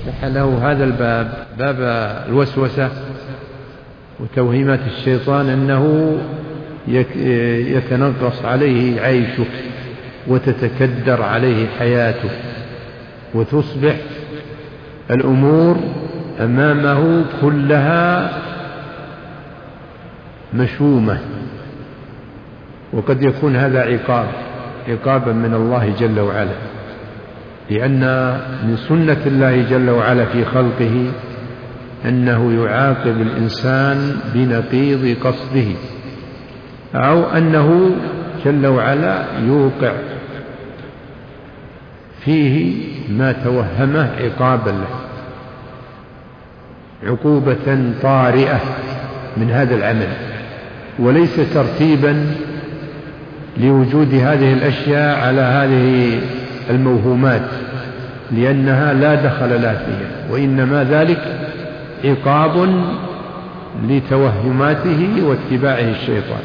له هذا الباب، باب الوسوسة وتوهيمات الشيطان، أنه يتنغص عليه عيشه وتتكدر عليه حياته، وتصبح الأمور أمامه كلها مشومة. وقد يكون هذا عقابا من الله جل وعلا، لأن من سنة الله جل وعلا في خلقه أنه يعاقب الإنسان بنقيض قصده، أو أنه جل وعلا يوقع فيه ما توهمه عقابا له، عقوبة طارئة من هذا العمل، وليس ترتيبا لوجود هذه الأشياء على هذه الموهومات، لأنها لا دخل لها فيها، وإنما ذلك عقاب لتوهماته واتباعه الشيطان.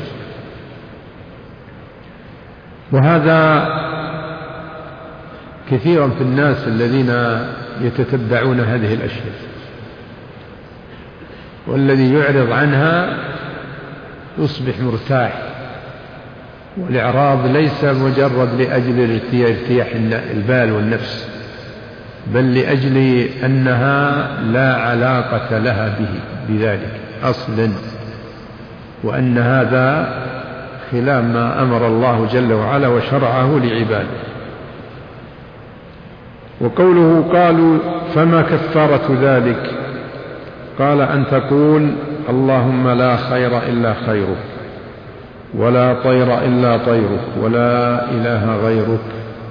وهذا كثيرا في الناس الذين يتتبعون هذه الأشياء، والذي يعرض عنها يصبح مرتاح. والإعراض ليس مجرد لأجل ارتياح البال والنفس، بل لأجل أنها لا علاقة لها بذلك أصلا، وأن هذا خلاف ما أمر الله جل وعلا وشرعه لعباده. وقوله قالوا فما كفارة ذلك؟ قال أن تقول اللهم لا خير إلا خيرك، ولا طير إلا طيرك، ولا إله غيرك.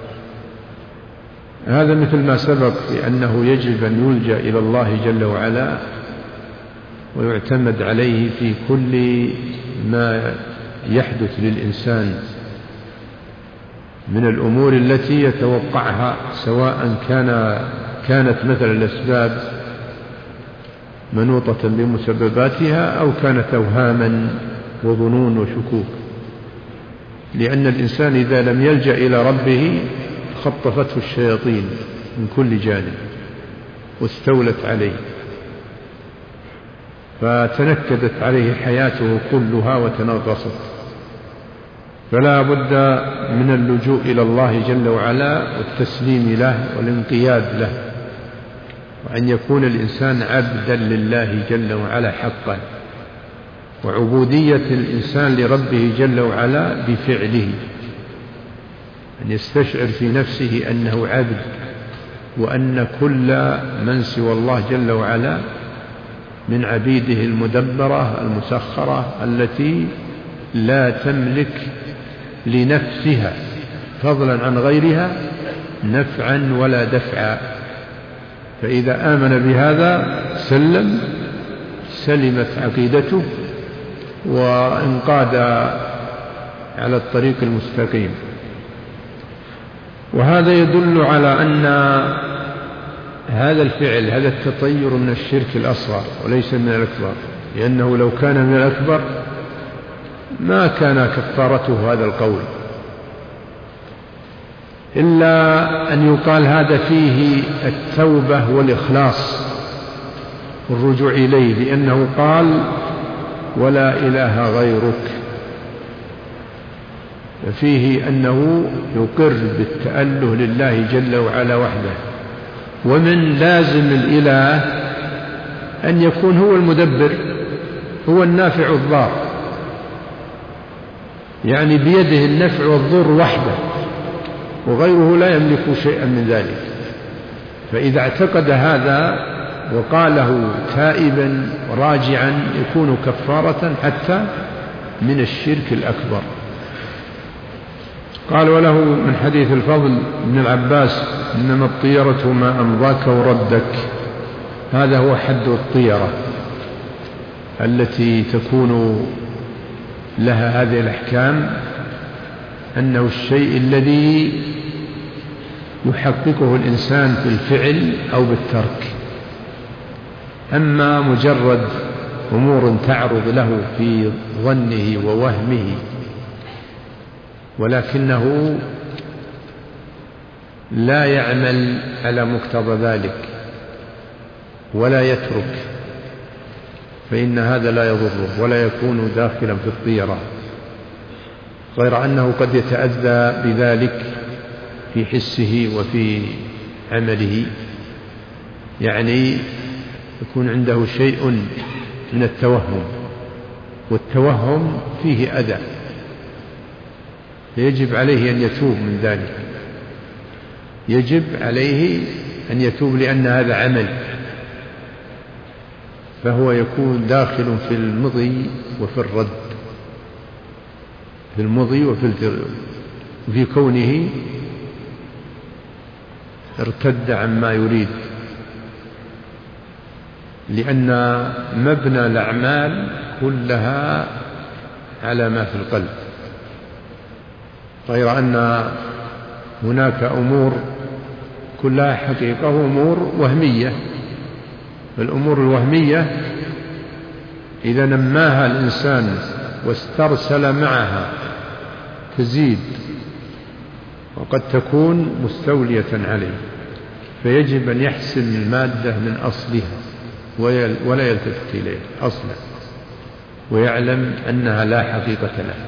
هذا مثل ما سبق بأنه يجب أن يلجأ إلى الله جل وعلا ويعتمد عليه في كل ما يحدث للإنسان من الأمور التي يتوقعها، سواء كانت مثل الأسباب منوطة بمسبباتها، أو كانت أوهاما وظنون وشكوك. لأن الإنسان إذا لم يلجأ إلى ربه خطفته الشياطين من كل جانب واستولت عليه، فتنكدت عليه حياته كلها وتنغصت. فلا بد من اللجوء إلى الله جل وعلا والتسليم له والانقياد له، وأن يكون الإنسان عبدا لله جل وعلا حقا. وعبودية الإنسان لربه جل وعلا بفعله، أن يستشعر في نفسه أنه عبد، وأن كل من سوى الله جل وعلا من عبيده المدبرة المسخرة التي لا تملك لنفسها فضلا عن غيرها نفعا ولا دفعا. فإذا آمن بهذا سلمت عقيدته وانقاد على الطريق المستقيم. وهذا يدل على أن هذا الفعل، هذا التطير، من الشرك الأصغر وليس من الأكبر، لأنه لو كان من الأكبر ما كان كفارته هذا القول، إلا أن يقال هذا فيه التوبة والإخلاص والرجوع إليه، لأنه قال ولا إله غيرك، فيه أنه يقر بالتأله لله جل وعلا وحده. ومن لازم الإله أن يكون هو المدبر، هو النافع الضار، يعني بيده النفع والضر وحده، وغيره لا يملك شيئا من ذلك. فإذا اعتقد هذا وقاله تائبا راجعا يكون كفارة حتى من الشرك الأكبر. قال وله من حديث الفضل بن العباس إنما الطيرة ما أمضاك وردك. هذا هو حد الطيرة التي تكون لها هذه الأحكام، أنه الشيء الذي يحققه الإنسان في الفعل أو بالترك. أما مجرد أمور تعرض له في ظنه ووهمه ولكنه لا يعمل على مقتضى ذلك، ولا يترك فإن هذا لا يضره ولا يكون داخلا في الطيرة، غير أنه قد يتأذى بذلك في حسه وفي عمله، يعني يكون عنده شيء من التوهم، والتوهم فيه أذى، فيجب عليه أن يتوب من ذلك، يجب عليه أن يتوب لأن هذا عمل، فهو يكون داخل في المضي وفي الرد، في المضي وفي كونه ارتد عما يريد، لأن مبنى الأعمال كلها على ما في القلب، غير أن هناك أمور كلها حقيقة وأمور وهمية. الأمور الوهمية إذا نماها الإنسان واسترسل معها تزيد وقد تكون مستولية عليه، فيجب أن يحسن المادة من أصلها ولا يلتفت إليه أصلا، ويعلم أنها لا حقيقة لها.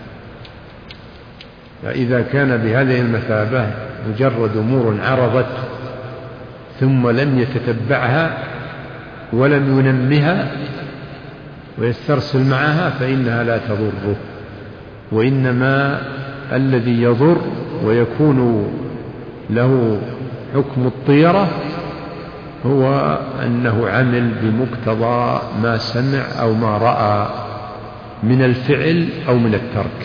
فإذا كان بهذه المثابة مجرد أمور عرضت ثم لم يتتبعها ولم ينمها ويسترسل معها فإنها لا تضره، وإنما الذي يضر ويكون له حكم الطيرة هو أنه عمل بمقتضى ما سمع أو ما رأى من الفعل أو من الترك،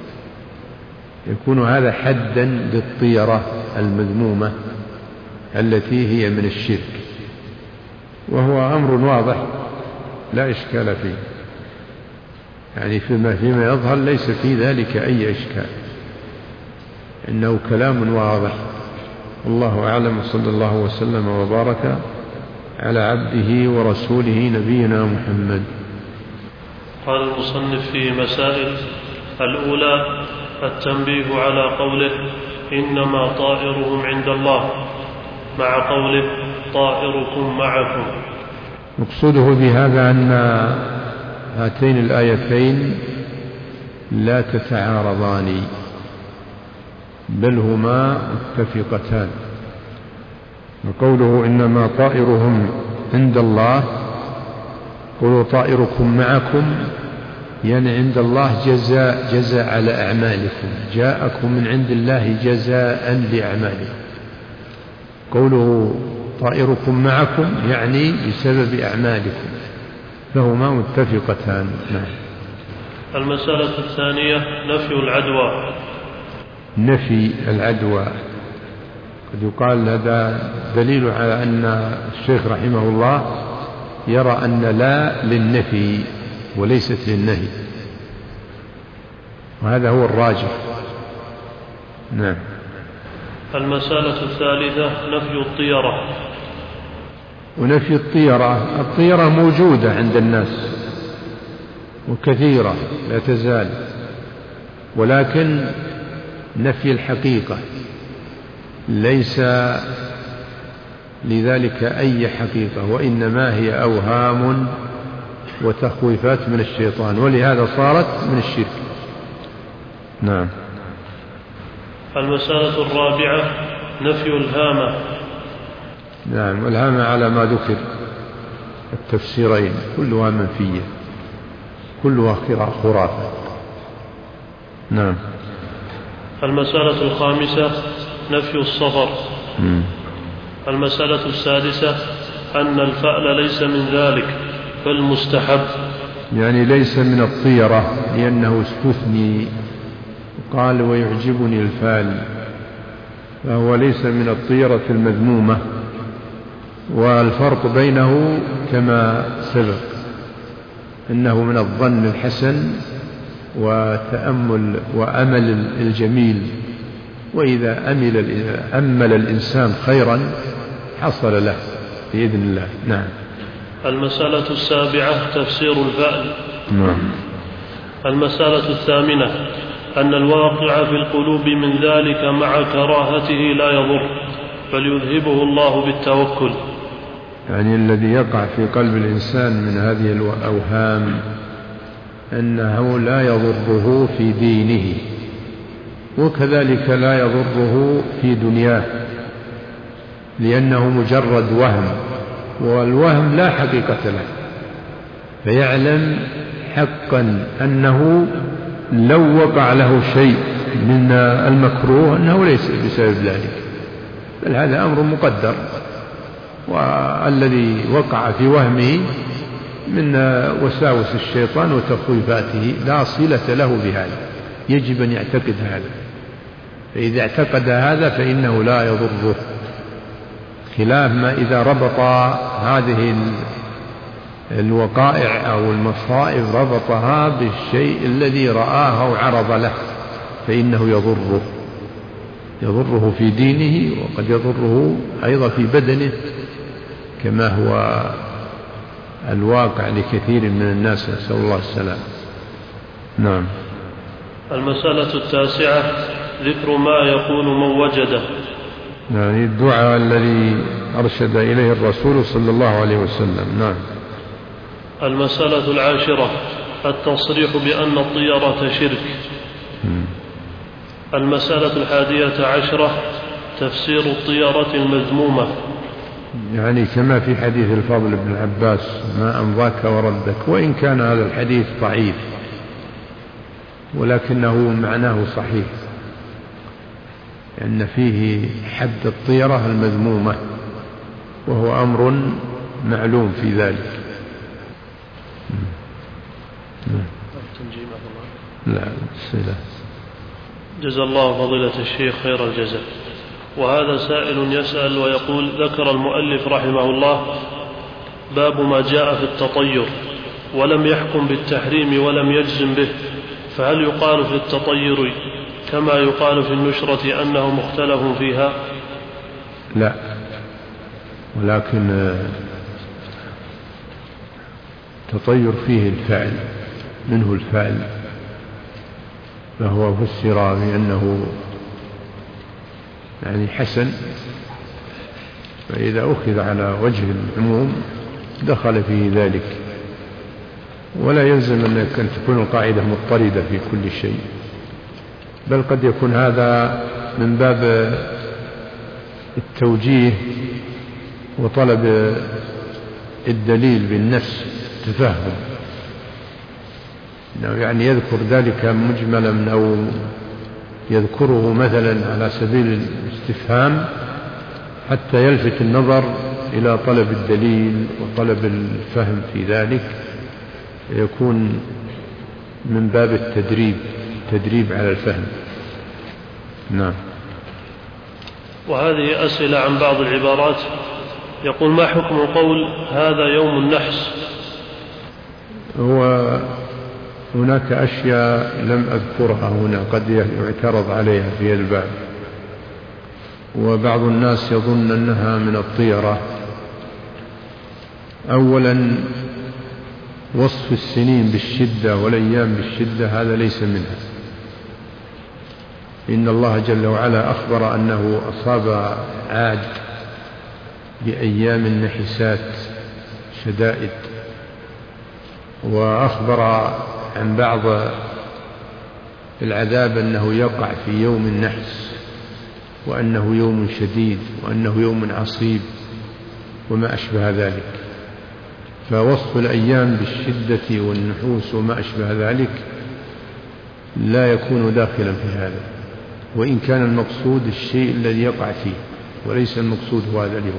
يكون هذا حدا للطيرة المذمومة التي هي من الشرك، وهو أمر واضح لا إشكال فيه، يعني فيما يظهر ليس في ذلك أي إشكال، إنه كلام واضح. والله أعلم، صلى الله وسلم وبارك على عبده ورسوله نبينا محمد. قال المصنف في مسائل: الأولى التنبيه على قوله إنما طائرهم عند الله، مع قوله طائركم معكم. مقصوده بهذا أن هاتين الآيتين لا تتعارضان، بل هما متفقتان. وقوله إنما طائرهم عند الله، قولوا طائركم معكم، يعني عند الله جزاء على أعمالكم، جاءكم من عند الله جزاء لأعمالكم. قوله طائركم معكم يعني بسبب أعمالكم، فهما متفقتان. نعم. المسألة الثانية نفي العدوى. نفي العدوى قد يقال هذا دليل على أن الشيخ رحمه الله يرى أن لا للنفي وليست للنهي، وهذا هو الراجح. نعم. المسألة الثالثة نفي الطيرة. ونفي الطيرة موجودة عند الناس وكثيرة لا تزال، ولكن نفي الحقيقة، ليس لذلك أي حقيقة، وإنما هي أوهام وتخويفات من الشيطان، ولهذا صارت من الشرك. نعم. المسألة الرابعة نفي الهامة. نعم. الهامة على ما ذكر التفسيرين كلها منفية، كلها خرافة. نعم. المسألة الخامسة نفي الصفر. المسألة السادسة أن الفأل ليس من ذلك بل مستحب، يعني ليس من الطيرة لأنه استثني، قال ويعجبني الفال، فهو ليس من الطيرة المذمومة. والفرق بينه كما سبق أنه من الظن الحسن وتأمل وأمل الجميل، وإذا أمل الإنسان خيرا حصل له بإذن الله. نعم. المسألة السابعة تفسير الفأل. نعم. المسألة الثامنة أن الواقع في القلوب من ذلك مع كراهته لا يضر، بل يذهبه الله بالتوكل. يعني الذي يقع في قلب الإنسان من هذه الأوهام أنه لا يضره في دينه، وكذلك لا يضره في دنياه، لأنه مجرد وهم، والوهم لا حقيقة له، فيعلم حقا أنه لو وقع له شيء من المكروه أنه ليس بسبب ذلك، بل هذا أمر مقدر، والذي وقع في وهمه من وساوس الشيطان وتخويفاته لا صلة له بهذا، يجب أن يعتقد هذا، فإذا اعتقد هذا فإنه لا يضره، خلاف ما إذا ربط هذه الوقائع أو المصائب ربطها بالشيء الذي رآه أو عرض له، فإنه يضره في دينه، وقد يضره أيضا في بدنه، كما هو الواقع لكثير من الناس، نسأل الله السلام. نعم. المسألة 9 ذكر ما يقول من وجده، يعني الدعاء الذي أرشد إليه الرسول صلى الله عليه وسلم. نعم. المسألة 10 التصريح بأن الطيرة شرك. المسألة 11 تفسير الطيرة المذمومة، يعني كما في حديث الفضل بن عباس ما أمضاك وردك، وإن كان هذا الحديث ضعيف ولكنه معناه صحيح، لأن فيه حد الطيرة المذمومة، وهو أمر معلوم في ذلك. لا الصلة. جزا الله فضيلة الشيخ خير الجزاء. وهذا سائل يسأل ويقول: ذكر المؤلف رحمه الله باب ما جاء في التطير، ولم يحكم بالتحريم ولم يجزم به، فهل يقال في التطير كما يقال في النشرة أنه مختلف فيها؟ لا، ولكن التطير فيه الفعل، منه الفعل، فهو فسر بأنه يعني حسن، فإذا أخذ على وجه العموم دخل فيه ذلك، ولا يلزم أن تكون القاعدة مضطردة في كل شيء، بل قد يكون هذا من باب التوجيه وطلب الدليل بالنفس، تفهم، يعني يذكر ذلك مجملا أو يذكره مثلا على سبيل الاستفهام حتى يلفت النظر إلى طلب الدليل وطلب الفهم في ذلك، يكون من باب التدريب على الفهم. نعم. وهذه أسئلة عن بعض العبارات. يقول: ما حكم قول هذا يوم النحس؟ هو هناك أشياء لم أذكرها هنا قد يعترض عليها في الباب، وبعض الناس يظن أنها من الطيرة. أولا، وصف السنين بالشدة والأيام بالشدة هذا ليس منها، إن الله جل وعلا أخبر أنه أصاب عاد بأيام نحسات شدائد، وأخبر عن بعض العذاب أنه يقع في يوم النحس، وأنه يوم شديد، وأنه يوم عصيب، وما أشبه ذلك. فوصف الأيام بالشدة والنحوس وما أشبه ذلك لا يكون داخلا في هذا، وإن كان المقصود الشيء الذي يقع فيه، وليس المقصود هو هذا اليوم،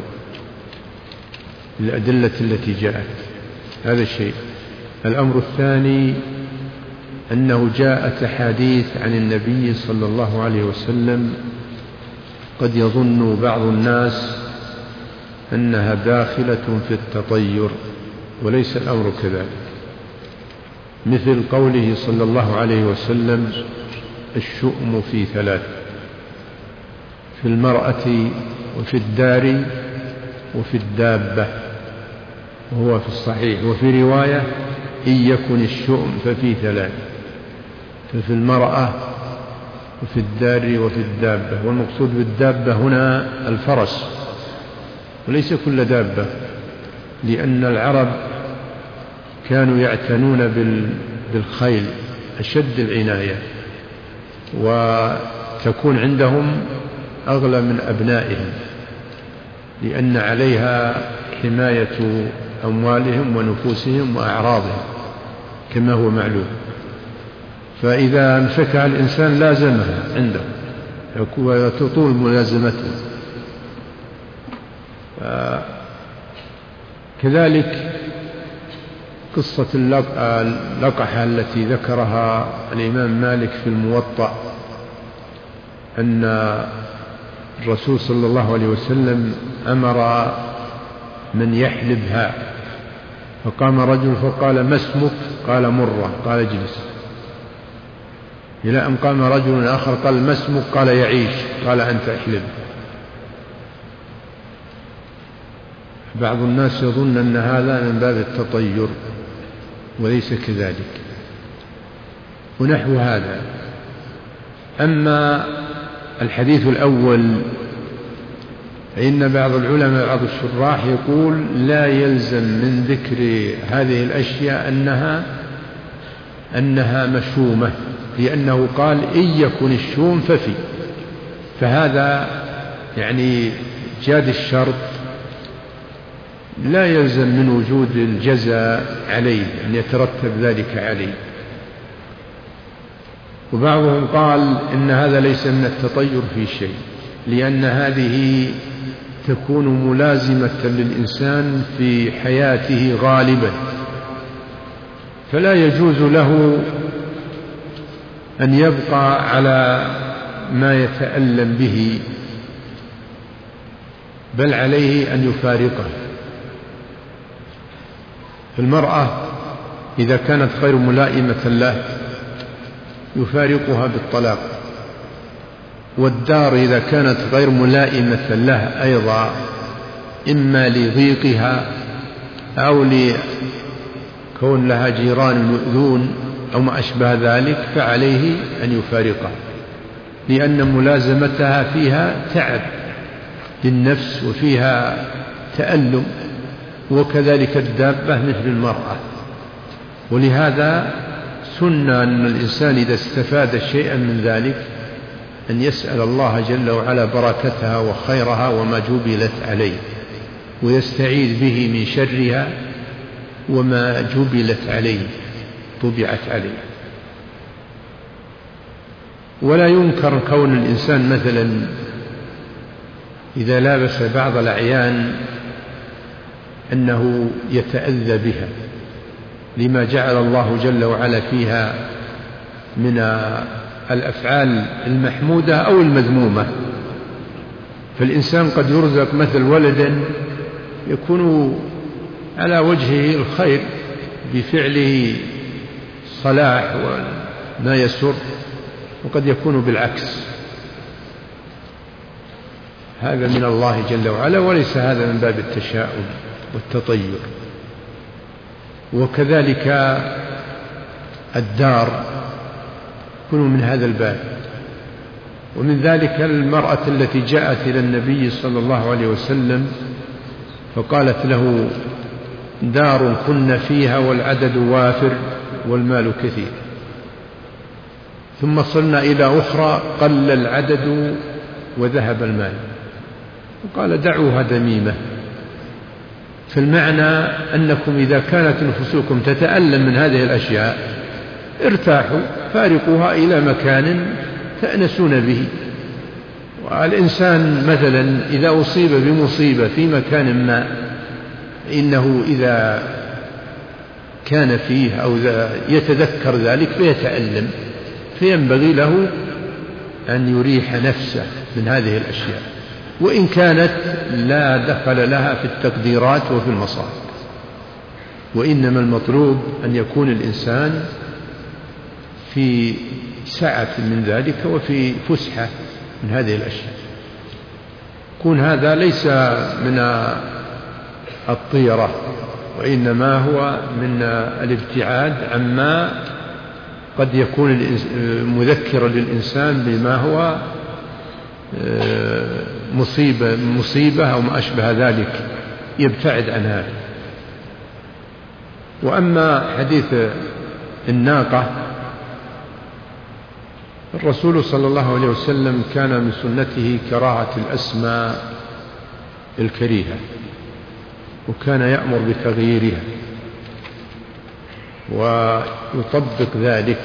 الأدلة التي جاءت هذا الشيء. الأمر الثاني أنه جاءت أحاديث عن النبي صلى الله عليه وسلم قد يظن بعض الناس أنها داخلة في التطير، وليس الأمر كذلك، مثل قوله صلى الله عليه وسلم: الشؤم في 3، في المرأة وفي الدار وفي الدابة، وهو في الصحيح. وفي رواية: إن يكن الشؤم ففي 3، ففي المرأة وفي الدار وفي الدابة، والمقصود بالدابة هنا الفرس، وليس كل دابة، لأن العرب كانوا يعتنون بالخيل أشد العناية، وتكون عندهم أغلى من أبنائهم، لأن عليها حماية أموالهم ونفوسهم وأعراضهم كما هو معلوم. فإذا امسكها الإنسان لازمها عنده وتطول ملازمته. كذلك قصة اللقحة التي ذكرها الإمام مالك في الموطأ، أن الرسول صلى الله عليه وسلم أمر من يحلبها، فقام رجل فقال: ما اسمك؟ قال: مرة. قال: اجلس. إلى أن قام رجل آخر قال: ما اسمك؟ قال: يعيش. قال: أنت احلب. بعض الناس يظن أن هذا من باب التطير، وليس كذلك، ونحو هذا. أما الحديث الأول فإن بعض العلماء بعض الشراح يقول: لا يلزم من ذكر هذه الأشياء أنها مشومة، لأنه قال: إن يكن الشوم ففي، فهذا يعني جاد الشرط، لا يلزم من وجود الجزاء عليه أن يترتب ذلك عليه. وبعضهم قال إن هذا ليس من التطير في شيء، لأن هذه تكون ملازمة للإنسان في حياته غالبا، فلا يجوز له أن يبقى على ما يتألم به، بل عليه أن يفارقه. المرأة إذا كانت غير ملائمة له يفارقها بالطلاق، والدار إذا كانت غير ملائمة له أيضا، إما لضيقها أو لكون لها جيران يؤذون أو ما أشبه ذلك، فعليه أن يفارقها، لأن ملازمتها فيها تعب للنفس وفيها تألم، وكذلك الدابة مثل المرأة. ولهذا سنة أن الإنسان إذا استفاد شيئا من ذلك أن يسأل الله جل وعلا بركتها وخيرها وما جبلت عليه، ويستعيذ به من شرها وما جبلت عليه طبعت عليه. ولا ينكر كون الإنسان مثلا إذا لابس بعض الأعيان أنه يتأذى بها، لما جعل الله جل وعلا فيها من الأفعال المحمودة أو المذمومة. فالإنسان قد يرزق مثل ولدا يكون على وجهه الخير بفعله صلاح وما يسر، وقد يكون بالعكس. هذا من الله جل وعلا، وليس هذا من باب التشاؤم والتطير. وكذلك الدار يكون من هذا الباب. ومن ذلك المرأة التي جاءت إلى النبي صلى الله عليه وسلم فقالت له: دار كن فيها والعدد وافر والمال كثير، ثم صلنا إلى أخرى قل العدد وذهب المال، وقال: دعوها دميمة. فالمعنى أنكم إذا كانت نفوسكم تتألم من هذه الأشياء ارتاحوا، فارقوها إلى مكان تأنسون به. والإنسان مثلا إذا أصيب بمصيبة في مكان ما، إنه إذا كان فيه أو يتذكر ذلك فيتألم، فينبغي له أن يريح نفسه من هذه الأشياء، وإن كانت لا دخل لها في التقديرات وفي المصائب. وإنما المطلوب أن يكون الإنسان في سعة من ذلك وفي فسحة من هذه الأشياء. يكون هذا ليس من الطيرة، وإنما هو من الابتعاد عما قد يكون مذكرا للإنسان بما هو مصيبة أو ما أشبه ذلك، يبتعد عن هذا. وأما حديث الناقة، الرسول صلى الله عليه وسلم كان من سنته كراهة الأسماء الكريهة، وكان يأمر بتغييرها ويطبق ذلك.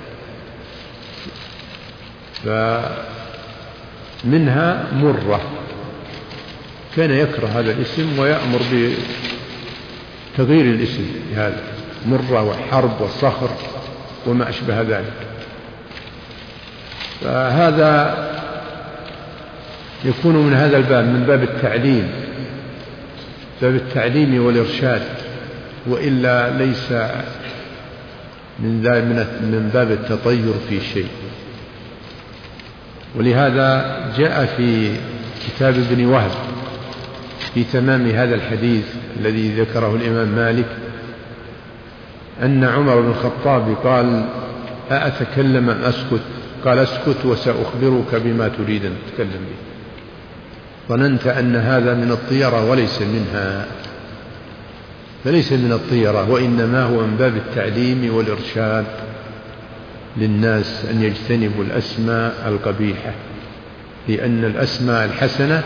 فمنها مرة، كان يكره هذا الاسم ويأمر بتغيير الاسم هذا، مرة وحرب وصخر وما أشبه ذلك. فهذا يكون من هذا الباب، من باب التعليم، باب التعليم والإرشاد، وإلا ليس من باب التطير في شيء. ولهذا جاء في كتاب ابن وهب في تمام هذا الحديث الذي ذكره الإمام مالك أن عمر بن الخطاب قال: أأتكلم أم أسكت؟ قال: اسكت وسأخبرك بما تريد أن تتكلم به. ظننت أن هذا من الطيرة وليس منها، فليس من الطيرة، وإنما هو من باب التعليم والإرشاد للناس أن يجتنبوا الأسماء القبيحة، لأن الأسماء الحسنة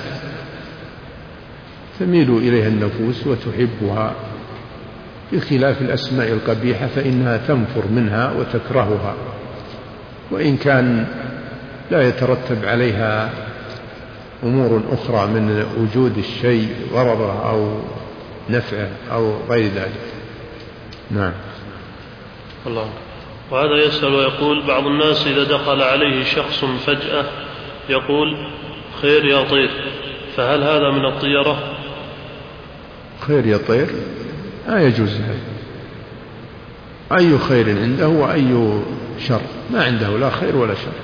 تميل إليها النفوس وتحبها، بخلاف الأسماء القبيحة فإنها تنفر منها وتكرهها، وإن كان لا يترتب عليها أمور أخرى من وجود الشيء ضرره أو نفعه أو غير ذلك. نعم. الله. وهذا يسأل ويقول: بعض الناس إذا دخل عليه شخص فجأة يقول: خير يا طير، فهل هذا من الطيرة؟ خير يا طير لا يجوز هذا. أي خير عنده وأي شر؟ ما عنده لا خير ولا شر.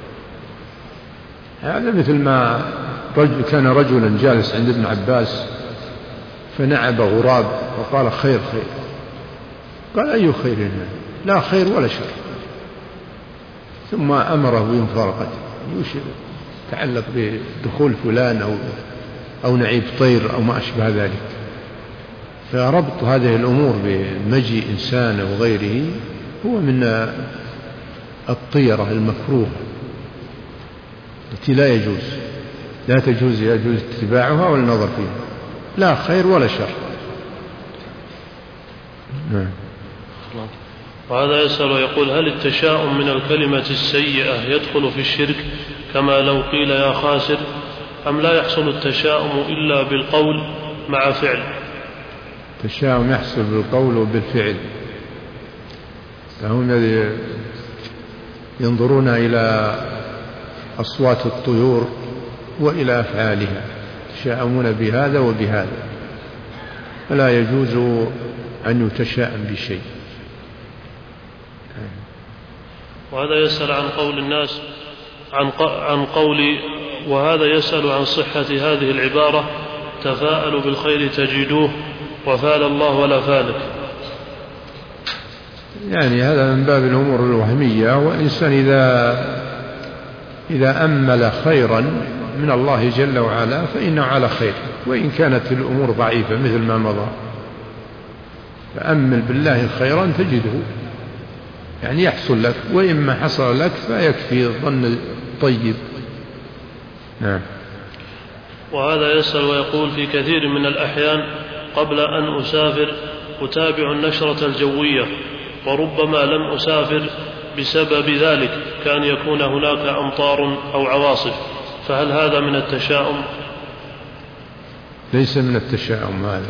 هذا مثل ما كان رجلا جالس عند ابن عباس فنعب غراب وقال: خير خير. قال: أي خير عنده؟ لا خير ولا شر. ثم أمره بمفارقته، تعلق بدخول فلان أو نعيب طير أو ما أشبه ذلك. فربط هذه الأمور بمجيء إنسان أو غيره هو من الطيرة المكروهة التي لا يجوز، لا تجوز، يجوز اتباعها والنظر فيها، لا خير ولا شر. نعم. وهذا يسأل ويقول: هل التشاؤم من الكلمة السيئة يدخل في الشرك كما لو قيل يا خاسر، أم لا يحصل التشاؤم إلا بالقول مع فعل؟ التشاؤم يحصل بالقول وبالفعل، فهم الذي ينظرون إلى أصوات الطيور وإلى أفعالها، يتشاءمون بهذا وبهذا، فلا يجوز أن يتشاءم بشيء. وهذا يسأل عن قول الناس عن قول وهذا يسأل عن صحة هذه العبارة: تفاءلوا بالخير تجدوه وفال الله ولا فالك. يعني هذا من باب الأمور الوهمية، والإنسان إذا أمل خيرا من الله جل وعلا فإنه على خير، وإن كانت الأمور ضعيفة مثل ما مضى. فأمل بالله خيرا تجده، يعني يحصل لك، وإما حصل لك فيكفي الظن الطيب. نعم. وهذا يسأل ويقول: في كثير من الأحيان قبل أن أسافر أتابع النشرة الجوية، وربما لم أسافر بسبب ذلك، كأن يكون هناك أمطار أو عواصف، فهل هذا من التشاؤم؟ ليس من التشاؤم هذا.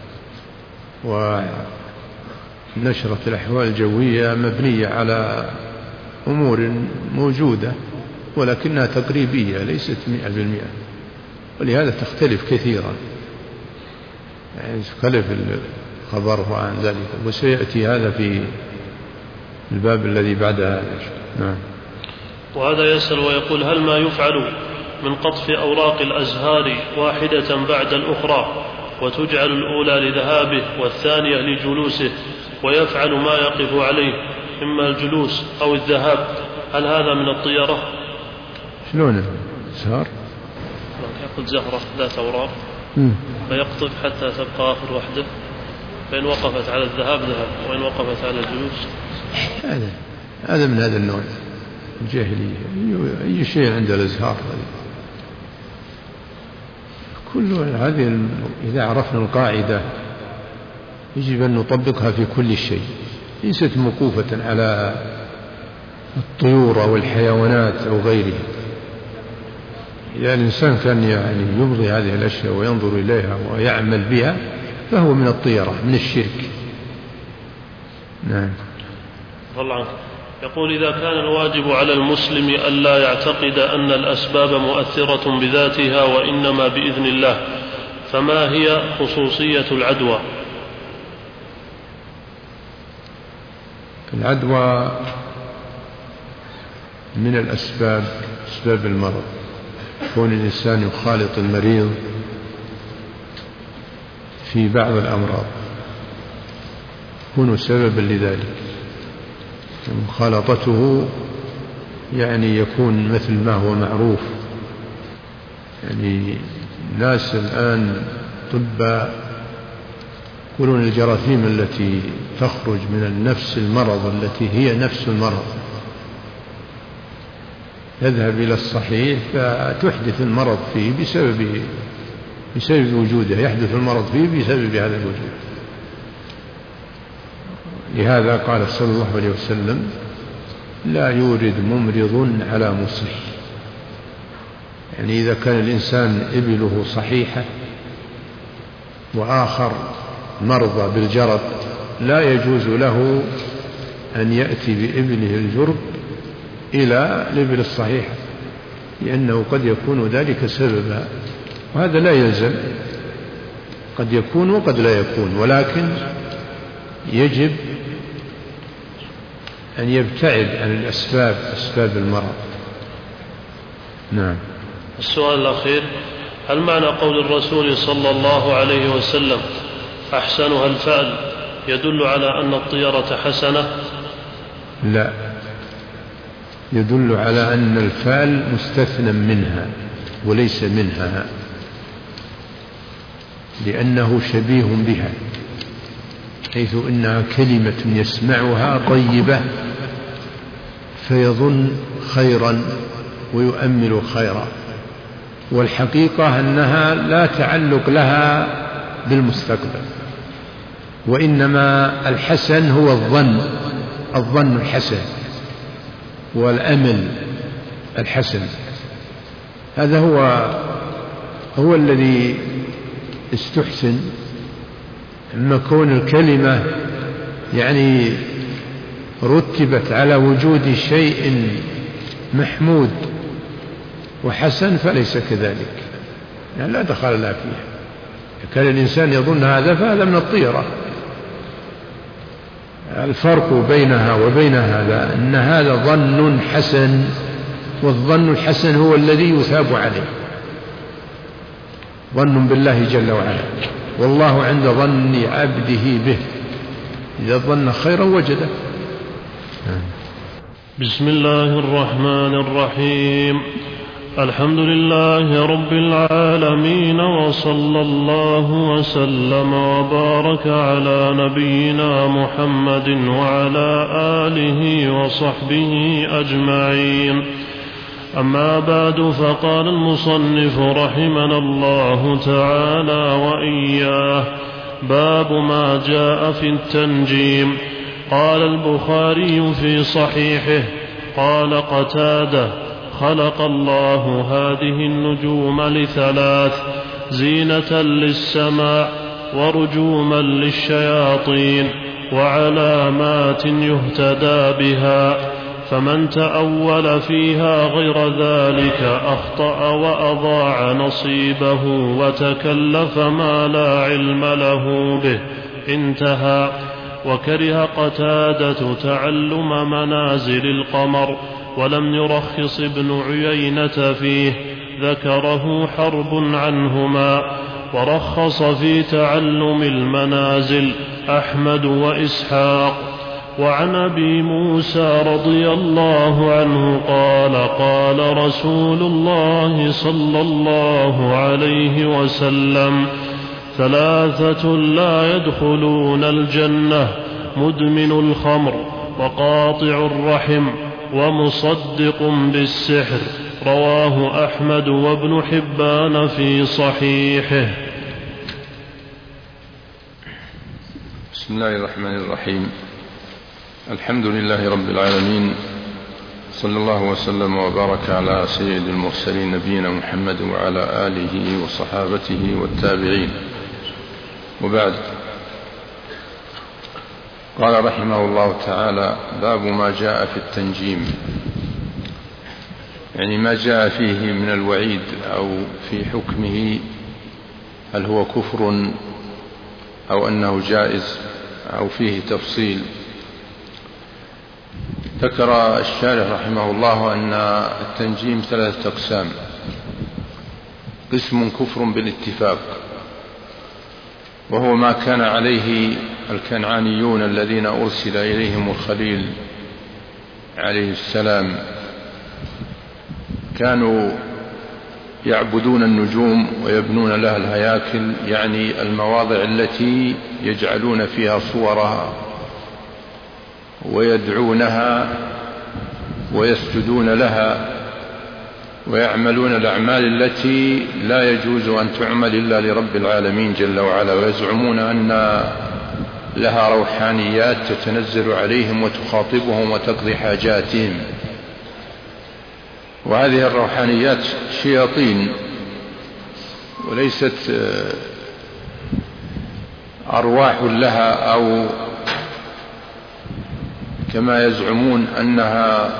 ونشرة الأحوال الجوية مبنية على أمور موجودة ولكنها تقريبية ليست 100%، ولهذا تختلف كثيرا، يعني يختلف الخبر عن ذلك، وسيأتي هذا في الباب الذي بعد هذا. نعم. وهذا يسأل ويقول: هل ما يفعل من قطف أوراق الأزهار واحدة بعد الأخرى وتجعل الأولى لذهابه والثانية لجلوسه، ويفعل ما يقف عليه إما الجلوس أو الذهاب، هل هذا من الطيرة؟ شلون الزهر؟ يأخذ زهرة ذات أوراق فيقطف حتى تبقى آخر واحدة. فإن وقفت على الذهاب ذهب، وإن وقفت على الجلوس. هذا من هذا النوع الجاهلية. أي شيء عند الأزهار كل هذه. إذا عرفنا القاعدة يجب أن نطبقها في كل شيء، ليست موقوفة على الطيور أو الحيوانات أو غيرها. إذا الإنسان كان يبغي هذه الأشياء وينظر إليها ويعمل بها فهو من الطيرة، من الشرك. نعم. والله يقول: إذا كان الواجب على المسلم ألا يعتقد أن الأسباب مؤثرة بذاتها وإنما بإذن الله، فما هي خصوصية العدوى؟ العدوى من الأسباب، أسباب المرض. كون الإنسان يخالط المريض في بعض الأمراض يكون سببا لذلك. مخالطته يكون مثل ما هو معروف. الناس الآن طباء يقولون الجراثيم التي تخرج من نفس المرض التي هي نفس المرض تذهب إلى الصحيح فتحدث المرض فيه بسبب وجوده، يحدث المرض فيه بسبب هذا الوجود. لهذا قال صلى الله عليه وسلم: لا يورد ممرض على مصح. إذا كان الإنسان إبله صحيحة وآخر مرضى بالجرب لا يجوز له أن يأتي بإبله الجرب إلى الإبل الصحيحة، لأنه قد يكون ذلك سببا، وهذا لا يلزم، قد يكون وقد لا يكون، ولكن يجب أن يبتعد عن الأسباب، أسباب المرض. نعم. السؤال الأخير: هل معنى قول الرسول صلى الله عليه وسلم أحسنها الفأل يدل على أن الطيرة حسنة؟ لا، يدل على أن الفأل مستثنى منها وليس منها، لأنه شبيه بها، حيث إنها كلمة يسمعها طيبة فيظن خيرا ويؤمل خيرا، والحقيقة أنها لا تعلق لها بالمستقبل، وإنما الحسن هو الظن الحسن والأمل الحسن. هذا هو الذي استحسن. أما كون الكلمة رتبت على وجود شيء محمود وحسن فليس كذلك، لا دخل لا فيها. كان الإنسان يظن هذا فهذا من الطيرة. الفرق بينها وبين هذا أن هذا ظن حسن، والظن الحسن هو الذي يثاب عليه، ظن بالله جل وعلا، والله عند ظن عبده به، إذا ظن خيرا وجده. بسم الله الرحمن الرحيم. الحمد لله رب العالمين، وصلى الله وسلم وبارك على نبينا محمد وعلى آله وصحبه أجمعين. أما بعد، فقال المصنف رحمنا الله تعالى وإياه: باب ما جاء في التنجيم. قال البخاري في صحيحه: قال قتادة: خلق الله هذه النجوم لثلاث: زينة للسماء، ورجوما للشياطين، وعلامات يهتدى بها، فمن تأول فيها غير ذلك أخطأ وأضاع نصيبه وتكلف ما لا علم له به. انتهى. وكره قتادة تعلم منازل القمر، ولم يرخص ابن عيينة فيه، ذكره حرب عنهما. ورخص في تعلم المنازل أحمد وإسحاق. وعن أبي موسى رضي الله عنه قال: قال رسول الله صلى الله عليه وسلم: 3 لا يدخلون الجنة: مدمن الخمر، وقاطع الرحم، ومصدق بالسحر. رواه أحمد وابن حبان في صحيحه. بسم الله الرحمن الرحيم. الحمد لله رب العالمين، صلى الله وسلم وبارك على سيد المرسلين نبينا محمد وعلى آله وصحابته والتابعين، وبعد. قال رحمه الله تعالى: باب ما جاء في التنجيم، يعني ما جاء فيه من الوعيد أو في حكمه، هل هو كفر أو أنه جائز أو فيه تفصيل. ذكر الشارح رحمه الله أن التنجيم 3 أقسام: قسم كفر بالاتفاق، وهو ما كان عليه الكنعانيون الذين أرسل إليهم الخليل عليه السلام، كانوا يعبدون النجوم ويبنون لها الهياكل، يعني المواضع التي يجعلون فيها صورها ويدعونها ويسجدون لها ويعملون الأعمال التي لا يجوز أن تعمل إلا لرب العالمين جل وعلا، ويزعمون أن لها روحانيات تتنزل عليهم وتخاطبهم وتقضي حاجاتهم. وهذه الروحانيات شياطين وليست أرواح لها، أو كما يزعمون أنها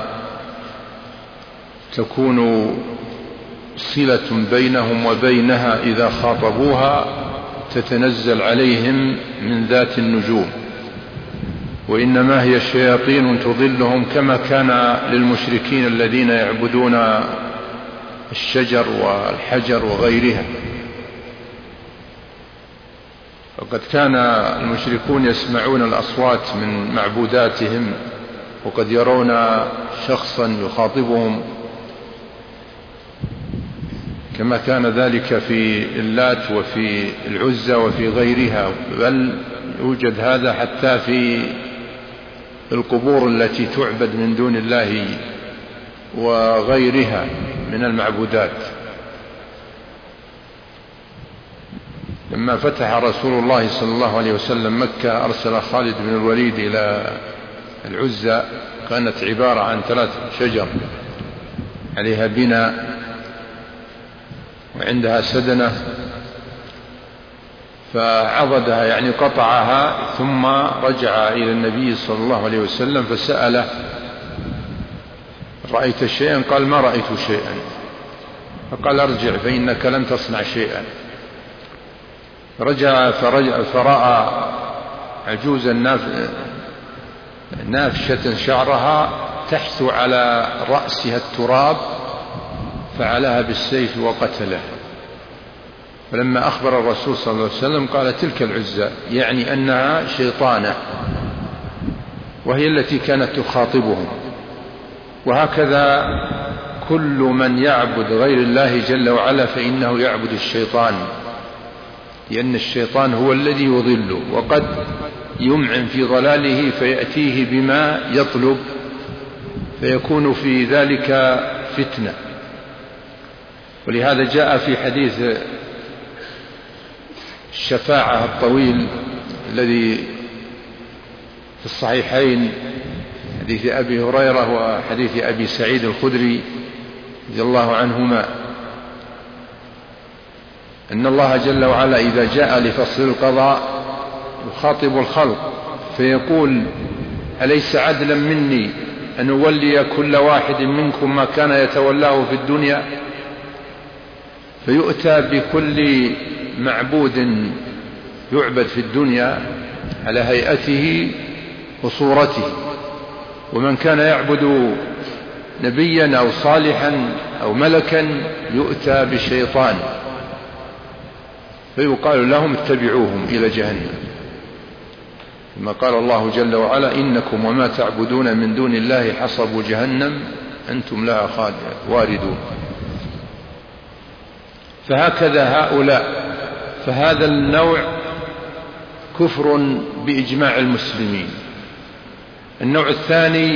تكون صلة بينهم وبينها إذا خاطبوها تتنزل عليهم من ذات النجوم، وإنما هي شياطين تضلهم، كما كان للمشركين الذين يعبدون الشجر والحجر وغيرها. وقد كان المشركون يسمعون الأصوات من معبوداتهم، وقد يرون شخصا يخاطبهم، كما كان ذلك في اللات وفي العزى وفي غيرها، بل يوجد هذا حتى في القبور التي تعبد من دون الله وغيرها من المعبودات. لما فتح رسول الله صلى الله عليه وسلم مكة، أرسل خالد بن الوليد إلى العزى، كانت عبارة عن 3 شجر عليها بناء وعندها سدنة، فعضدها يعني قطعها، ثم رجع إلى النبي صلى الله عليه وسلم فسأله: رأيت شيئا؟ قال: ما رأيت شيئا. فقال: ارجع فإنك لن تصنع شيئا. رجع فرأى عجوزا نافشة شعرها تحث على رأسها التراب، فعلها بالسيف وقتله. فلما أخبر الرسول صلى الله عليه وسلم قال: تلك العزى، يعني أنها شيطانة، وهي التي كانت تخاطبهم. وهكذا كل من يعبد غير الله جل وعلا فإنه يعبد الشيطان، لأن الشيطان هو الذي يضله، وقد يمعن في ضلاله فيأتيه بما يطلب، فيكون في ذلك فتنة. ولهذا جاء في حديث الشفاعة الطويل الذي في الصحيحين، حديث أبي هريرة وحديث أبي سعيد الخدري رضي الله عنهما، أن الله جل وعلا إذا جاء لفصل القضاء يخاطب الخلق فيقول: أليس عدلا مني أن أولي كل واحد منكم ما كان يتولاه في الدنيا؟ فيؤتى بكل معبود يعبد في الدنيا على هيئته وصورته، ومن كان يعبد نبيا أو صالحا أو ملكا يؤتى بشيطان، فيقال لهم: اتبعوهم إلى جهنم. كما قال الله جل وعلا: إنكم وما تعبدون من دون الله حصب جهنم أنتم لها واردون. فهكذا هؤلاء فهذا النوع كفر بإجماع المسلمين. النوع الثاني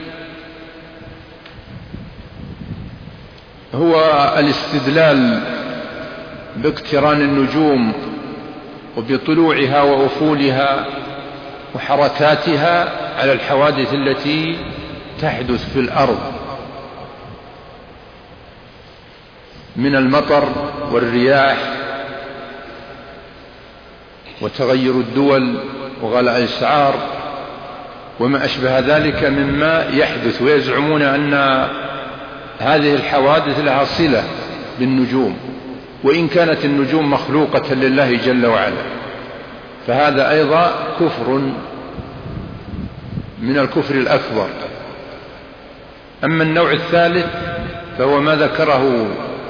هو الاستدلال باقتران النجوم وبطلوعها وأفولها وحركاتها على الحوادث التي تحدث في الأرض من المطر والرياح وتغير الدول وغلاء الأسعار وما أشبه ذلك مما يحدث، ويزعمون أن هذه الحوادث لها صلة بالنجوم، وإن كانت النجوم مخلوقة لله جل وعلا، فهذا أيضا كفر من الكفر الأكبر. أما النوع الثالث فهو ما ذكره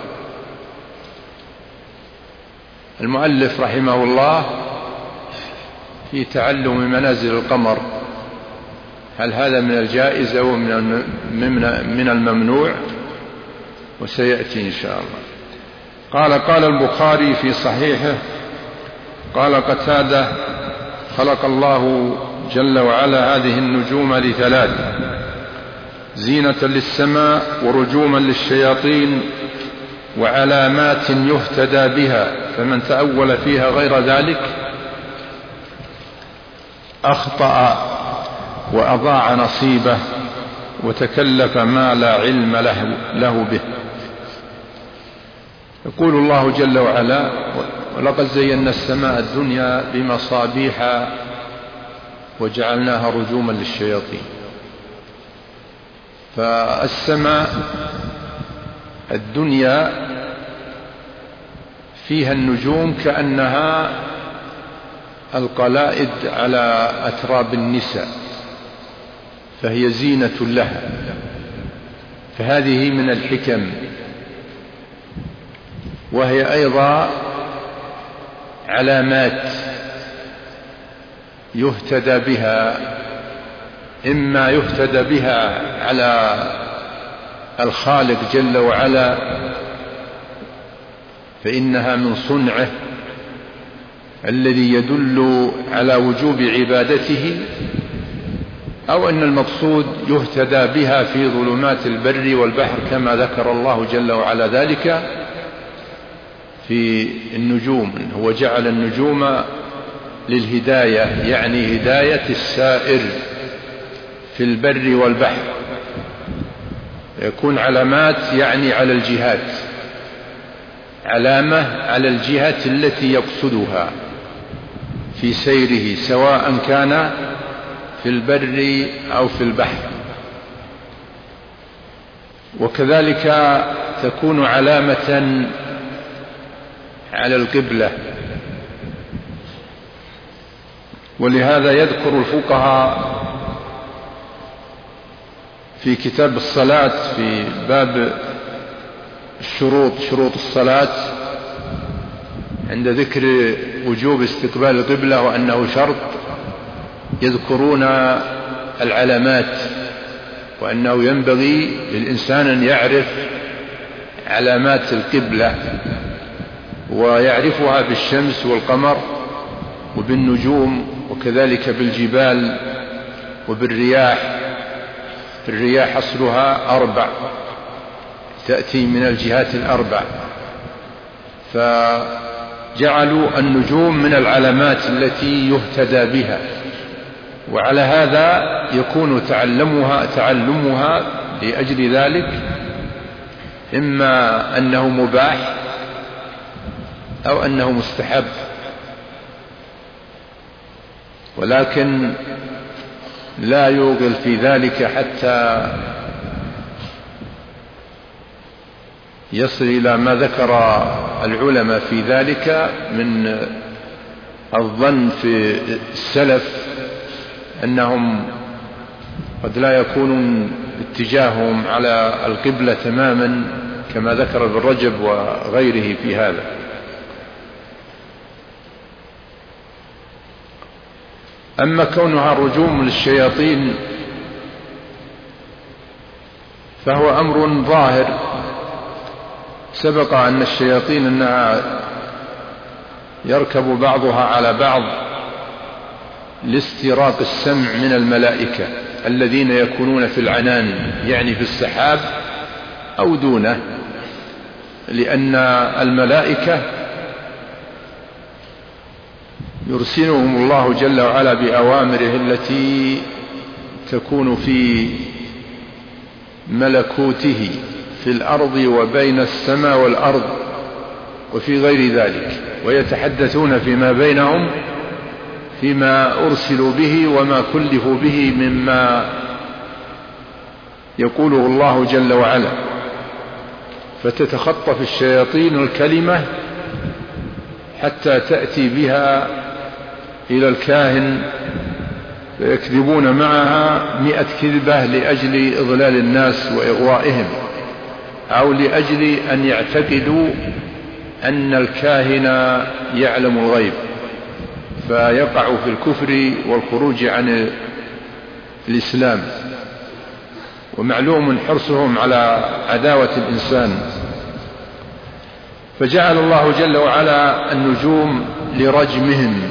المؤلف رحمه الله في تعلم منازل القمر، هل هذا من الجائز أو من الممنوع؟ وسيأتي إن شاء الله. قال البخاري في صحيحه قال قتادة: خلق الله جل وعلا هذه النجوم لثلاث: زينة للسماء، ورجوما للشياطين، وعلامات يهتدى بها، فمن تأول فيها غير ذلك أخطأ وأضاع نصيبه وتكلف ما لا علم له به. يقول الله جل وعلا: ولقد زينا السماء الدنيا بمصابيح وجعلناها رجوما للشياطين. فالسماء الدنيا فيها النجوم كأنها القلائد على أتراب النساء، فهي زينة لها، فهذه من الحكم. وهي أيضا علامات يهتدى بها، إما يهتدى بها على الخالق جل وعلا فإنها من صنعه الذي يدل على وجوب عبادته، أو أن المقصود يهتدى بها في ظلمات البر والبحر كما ذكر الله جل وعلا ذلك في النجوم. هو جعل النجوم للهداية، يعني هداية السائر في البر والبحر، يكون علامات يعني على الجهات، علامة على الجهة التي يقصدها في سيره سواء كان في البر أو في البحر. وكذلك تكون علامة على القبلة. ولهذا يذكر الفقهاء في كتاب الصلاة في باب شروط الصلاة عند ذكر وجوب استقبال القبلة وأنه شرط، يذكرون العلامات، وأنه ينبغي للإنسان أن يعرف علامات القبلة، ويعرفها بالشمس والقمر وبالنجوم، وكذلك بالجبال وبالرياح. الرياح أصلها 4 تأتي من الجهات 4، فجعلوا النجوم من العلامات التي يهتدى بها، وعلى هذا يكون تعلمها لأجل ذلك إما أنه مباح أو أنه مستحب، ولكن لا يوغل في ذلك حتى يصل إلى ما ذكر العلماء في ذلك من الظن في السلف أنهم قد لا يكون اتجاههم على القبلة تماما كما ذكر ابن رجب وغيره في هذا. أما كونها رجوم للشياطين فهو أمر ظاهر. سبق أن الشياطين أنها يركب بعضها على بعض لاستراق السمع من الملائكة الذين يكونون في العنان، يعني في السحاب أو دونه، لأن الملائكة يرسلهم الله جل وعلا بأوامره التي تكون في ملكوته في الأرض وبين السماء والأرض وفي غير ذلك، ويتحدثون فيما بينهم فيما أرسلوا به وما كلفوا به مما يقوله الله جل وعلا. فتتخطف الشياطين الكلمة حتى تأتي بها إلى الكاهن فيكذبون معها 100 كذبة لأجل إضلال الناس وإغوائهم، أو لأجل أن يعتقدوا أن الكاهن يعلم الغيب فيقع في الكفر والخروج عن الإسلام. ومعلوم حرصهم على عداوة الإنسان، فجعل الله جل وعلا النجوم لرجمهم،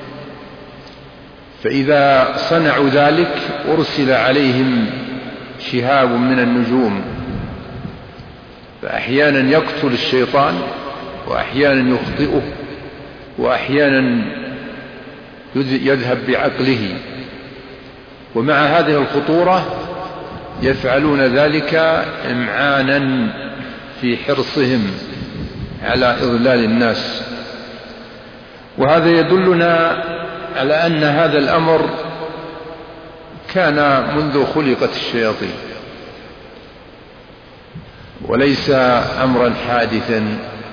فإذا صنعوا ذلك أرسل عليهم شهاب من النجوم، فأحيانا يقتل الشيطان وأحيانا يخطئه وأحيانا يذهب بعقله. ومع هذه الخطورة يفعلون ذلك إمعانا في حرصهم على إضلال الناس. وهذا يدلنا على أن هذا الأمر كان منذ خلقت الشياطين وليس أمرا حادثا،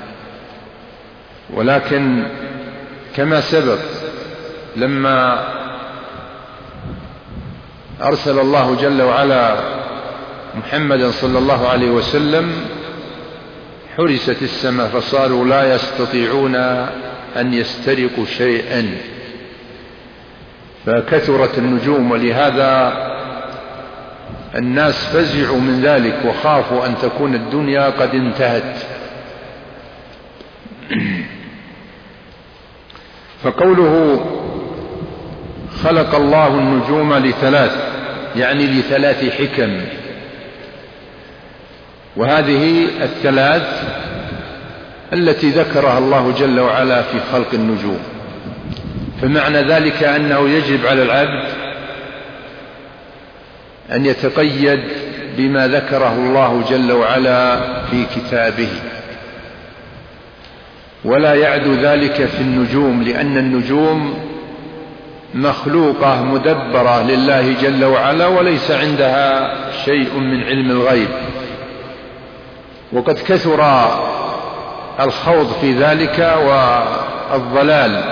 ولكن كما سبق لما أرسل الله جل وعلا محمدا صلى الله عليه وسلم حرست السماء فصاروا لا يستطيعون أن يسترقوا شيئا، فكثرت النجوم، ولهذا الناس فزعوا من ذلك وخافوا أن تكون الدنيا قد انتهت. فقوله خلق الله النجوم لثلاث، يعني ل3 حكم، وهذه الثلاث التي ذكرها الله جل وعلا في خلق النجوم. فمعنى ذلك أنه يجب على العبد أن يتقيد بما ذكره الله جل وعلا في كتابه، ولا يعدو ذلك في النجوم، لأن النجوم مخلوقة مدبرة لله جل وعلا وليس عندها شيء من علم الغيب. وقد كثر الخوض في ذلك والضلال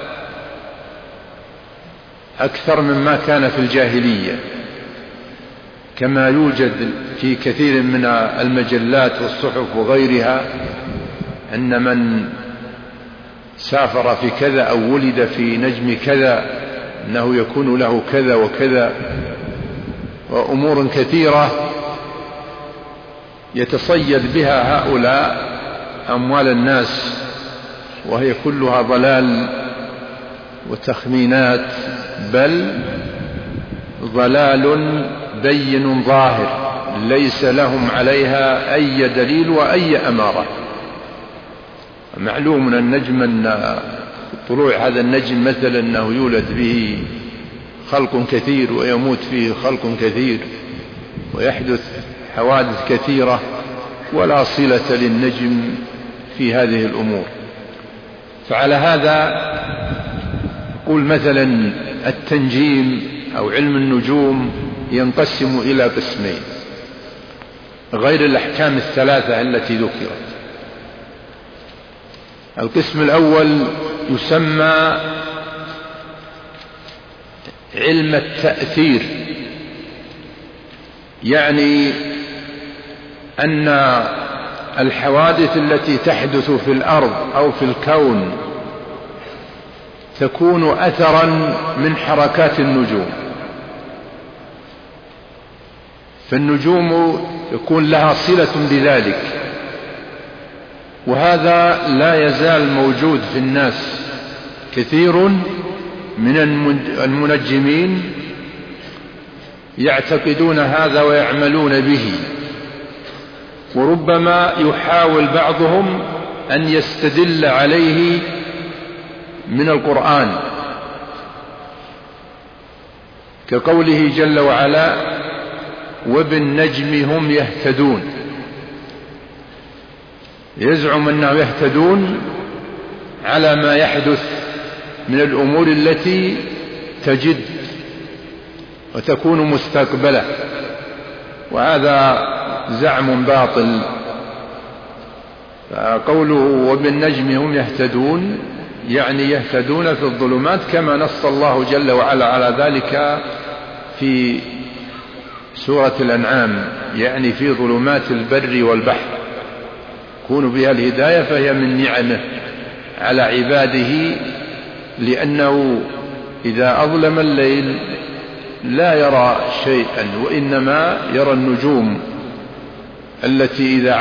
أكثر مما كان في الجاهلية، كما يوجد في كثير من المجلات والصحف وغيرها أن من سافر في كذا أو ولد في نجم كذا أنه يكون له كذا وكذا، وأمور كثيرة يتصيد بها هؤلاء أموال الناس، وهي كلها ضلال وتخمينات، بل ضلال بين ظاهر ليس لهم عليها أي دليل وأي أمارة. معلوم من النجم أن طلوع هذا النجم مثلا أنه يولد به خلق كثير ويموت فيه خلق كثير ويحدث حوادث كثيرة، ولا صلة للنجم في هذه الأمور. فعلى هذا قل مثلا التنجيم أو علم النجوم ينقسم إلى قسمين غير الأحكام الثلاثة التي ذكرت. القسم الأول يسمى علم التأثير، يعني أن الحوادث التي تحدث في الأرض أو في الكون تكون أثرا من حركات النجوم، فالنجوم يكون لها صلة بذلك، وهذا لا يزال موجود في الناس. كثير من المنجمين يعتقدون هذا ويعملون به، وربما يحاول بعضهم أن يستدل عليه من القرآن، كقوله جل وعلا: وبالنجم هم يهتدون. يزعم أنهم يهتدون على ما يحدث من الأمور التي تجد وتكون مستقبلة، وهذا زعم باطل. فقوله وبالنجم هم يهتدون يعني يهتدون في الظلمات، كما نص الله جل وعلا على ذلك في سورة الأنعام، يعني في ظلمات البر والبحر، يكون بها الهداية، فهي من نعمه على عباده، لأنه إذا أظلم الليل لا يرى شيئا، وإنما يرى النجوم التي إذا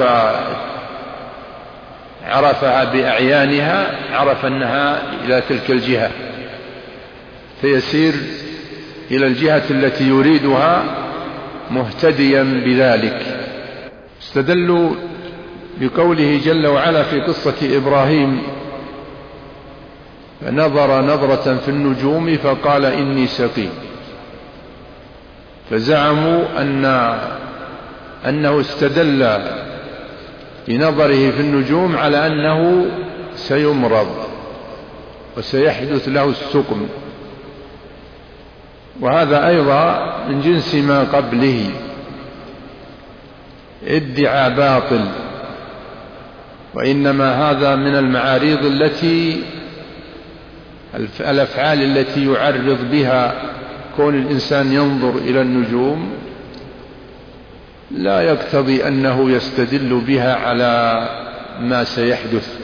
عرفها بأعيانها عرف أنها إلى تلك الجهة، فيسير إلى الجهة التي يريدها مهتديا بذلك. استدلوا بقوله جل وعلا في قصة إبراهيم: فنظر نظرة في النجوم فقال إني سقيم. فزعموا أنه استدل بنظره في النجوم على أنه سيمرض وسيحدث له السقم، وهذا أيضا من جنس ما قبله، ادعاء باطل. وإنما هذا من المعاريض الأفعال التي يعرض بها كون الإنسان ينظر إلى النجوم، لا يقتضي أنه يستدل بها على ما سيحدث.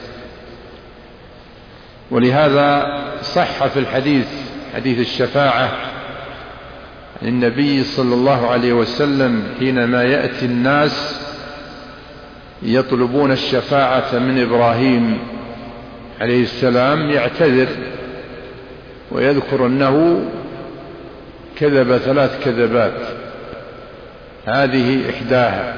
ولهذا صح في الحديث، حديث الشفاعة، عن النبي صلى الله عليه وسلم حينما يأتي الناس يطلبون الشفاعة من إبراهيم عليه السلام، يعتذر ويذكر أنه كذب 3 كذبات، هذه إحداها،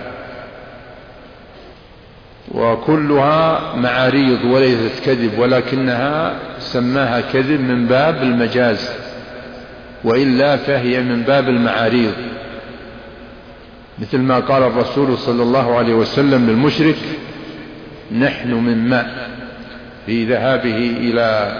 وكلها معاريض وليست كذب، ولكنها سماها كذب من باب المجاز، وإلا فهي من باب المعاريض، مثل ما قال الرسول صلى الله عليه وسلم للمشرك: نحن من ماء، في ذهابه إلى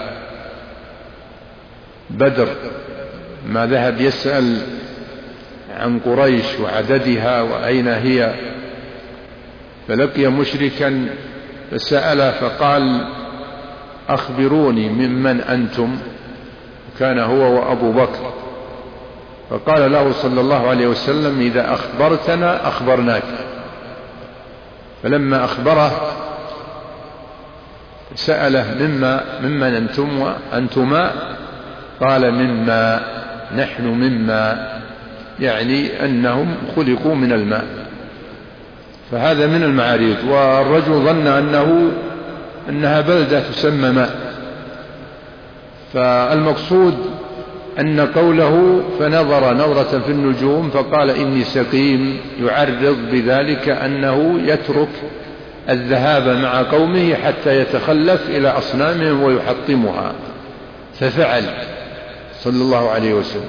بدر، ما ذهب يسأل عن قريش وعددها وأين هي، فلقي مشركا فسأل فقال: أخبروني ممن أنتم، كان هو وأبو بكر، فقال له صلى الله عليه وسلم: إذا أخبرتنا أخبرناك. فلما أخبره سأله: ممن أنتما؟ قال: مما، نحن مما، يعني أنهم خلقوا من الماء. فهذا من المعاريض. والرجل ظن أنها بلدة تسمى ماء، فالمقصود أن قوله فنظر نظرة في النجوم فقال إني سقيم يعرض بذلك أنه يترك الذهاب مع قومه حتى يتخلف إلى أصنامهم ويحطمها، ففعل صلى الله عليه وسلم.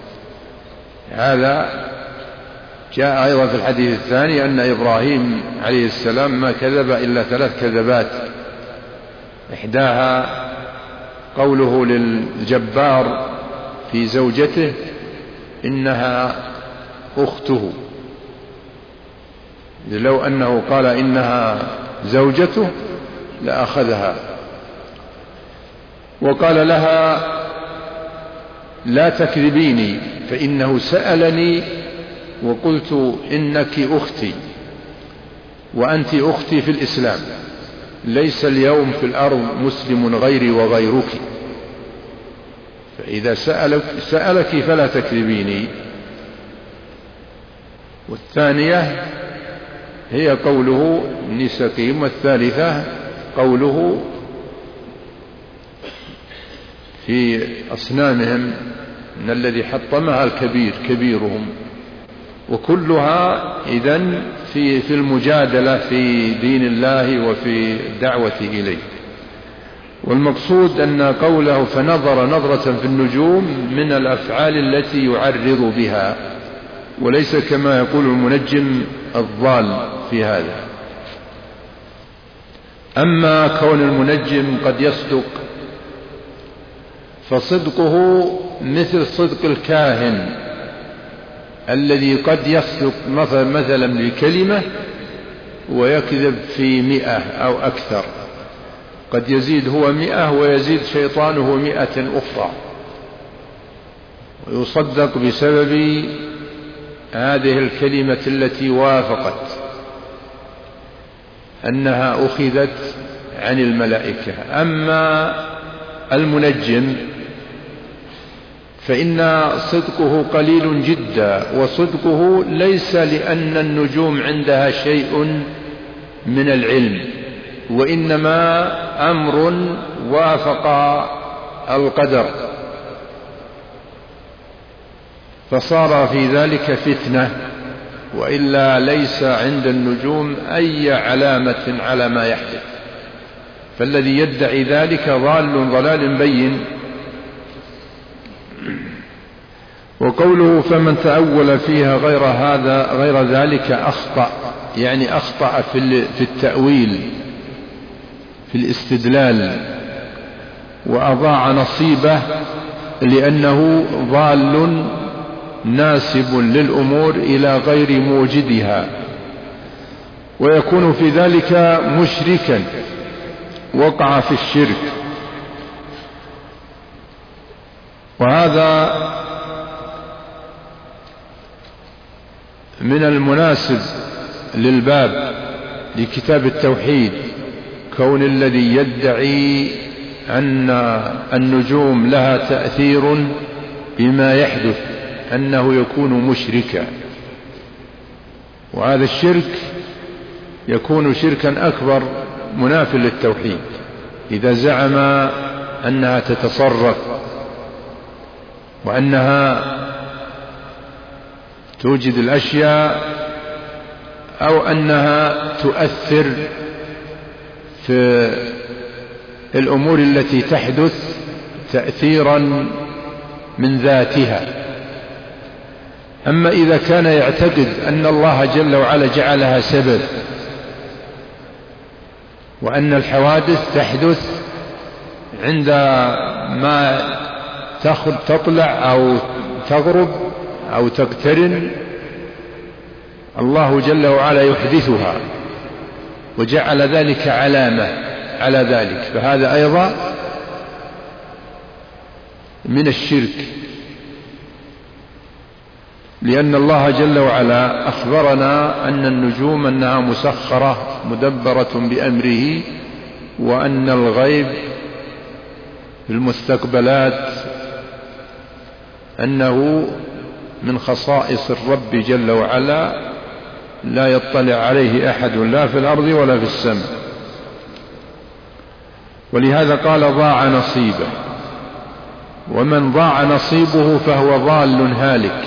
هذا جاء أيضا في الحديث الثاني أن إبراهيم عليه السلام ما كذب إلا 3 كذبات، إحداها قوله للجبار في زوجته إنها أخته، لو أنه قال إنها زوجته لأخذها. وقال لها: لا تكذبيني فإنه سألني وقلت إنك أختي وأنت أختي في الإسلام، ليس اليوم في الأرض مسلم غيري وغيرك، فإذا سألك فلا تكذبيني. والثانية هي قوله ابن سقيم، والثالثة قوله في أصنامهم إن الذي حطمها الكبير كبيرهم. وكلها إذن في المجادلة في دين الله وفي الدعوة إليه. والمقصود أن قوله فنظر نظرة في النجوم من الأفعال التي يعرض بها، وليس كما يقول المنجم الضال في هذا. أما كون المنجم قد يصدق فصدقه مثل صدق الكاهن الذي قد يصدق مثلا بكلمة ويكذب في 100 أو أكثر، قد يزيد هو 100 ويزيد شيطانه 100 أخرى، ويصدق بسبب هذه الكلمة التي وافقت أنها أخذت عن الملائكة. أما المنجم فإن صدقه قليل جدا، وصدقه ليس لأن النجوم عندها شيء من العلم، وإنما أمر وافق القدر فصار في ذلك فتنة، وإلا ليس عند النجوم أي علامة على ما يحدث. فالذي يدعي ذلك ضال ضلال بين. وقوله فمن تأول فيها غير ذلك أخطأ، يعني أخطأ في التأويل في الاستدلال، وأضاع نصيبه لأنه ضال ناسب للأمور إلى غير موجدها، ويكون في ذلك مشركا وقع في الشرك. وهذا من المناسب للباب لكتاب التوحيد، كون الذي يدعي أن النجوم لها تأثير بما يحدث أنه يكون مشركا، وهذا الشرك يكون شركا أكبر منافٍ للتوحيد إذا زعم أنها تتصرف وأنها توجد الأشياء أو أنها تؤثر في الأمور التي تحدث تأثيرا من ذاتها. أما إذا كان يعتقد أن الله جل وعلا جعلها سبب، وأن الحوادث تحدث عندما تطلع أو تغرب أو تقترن، الله جل وعلا يحدثها وجعل ذلك علامة على ذلك، فهذا أيضا من الشرك، لأن الله جل وعلا أخبرنا أن النجوم أنها مسخرة مدبرة بأمره، وأن الغيب في المستقبلات أنه من خصائص الرب جل وعلا لا يطلع عليه أحد لا في الأرض ولا في السماء. ولهذا قال ضاع نصيبه، ومن ضاع نصيبه فهو ضال هالك.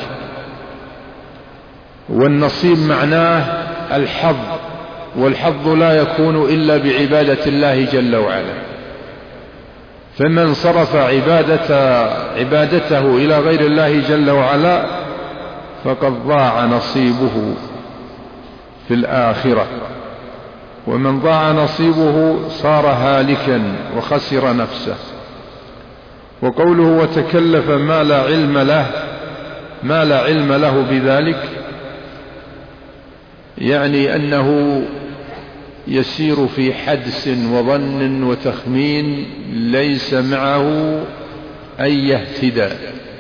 والنصيب معناه الحظ، والحظ لا يكون إلا بعبادة الله جل وعلا، فمن صرف عبادته إلى غير الله جل وعلا فقد ضاع نصيبه في الآخرة، ومن ضاع نصيبه صار هالكا وخسر نفسه. وقوله وتكلف ما لا علم له بذلك، يعني أنه يسير في حدس وظن وتخمين ليس معه أي اهتداء.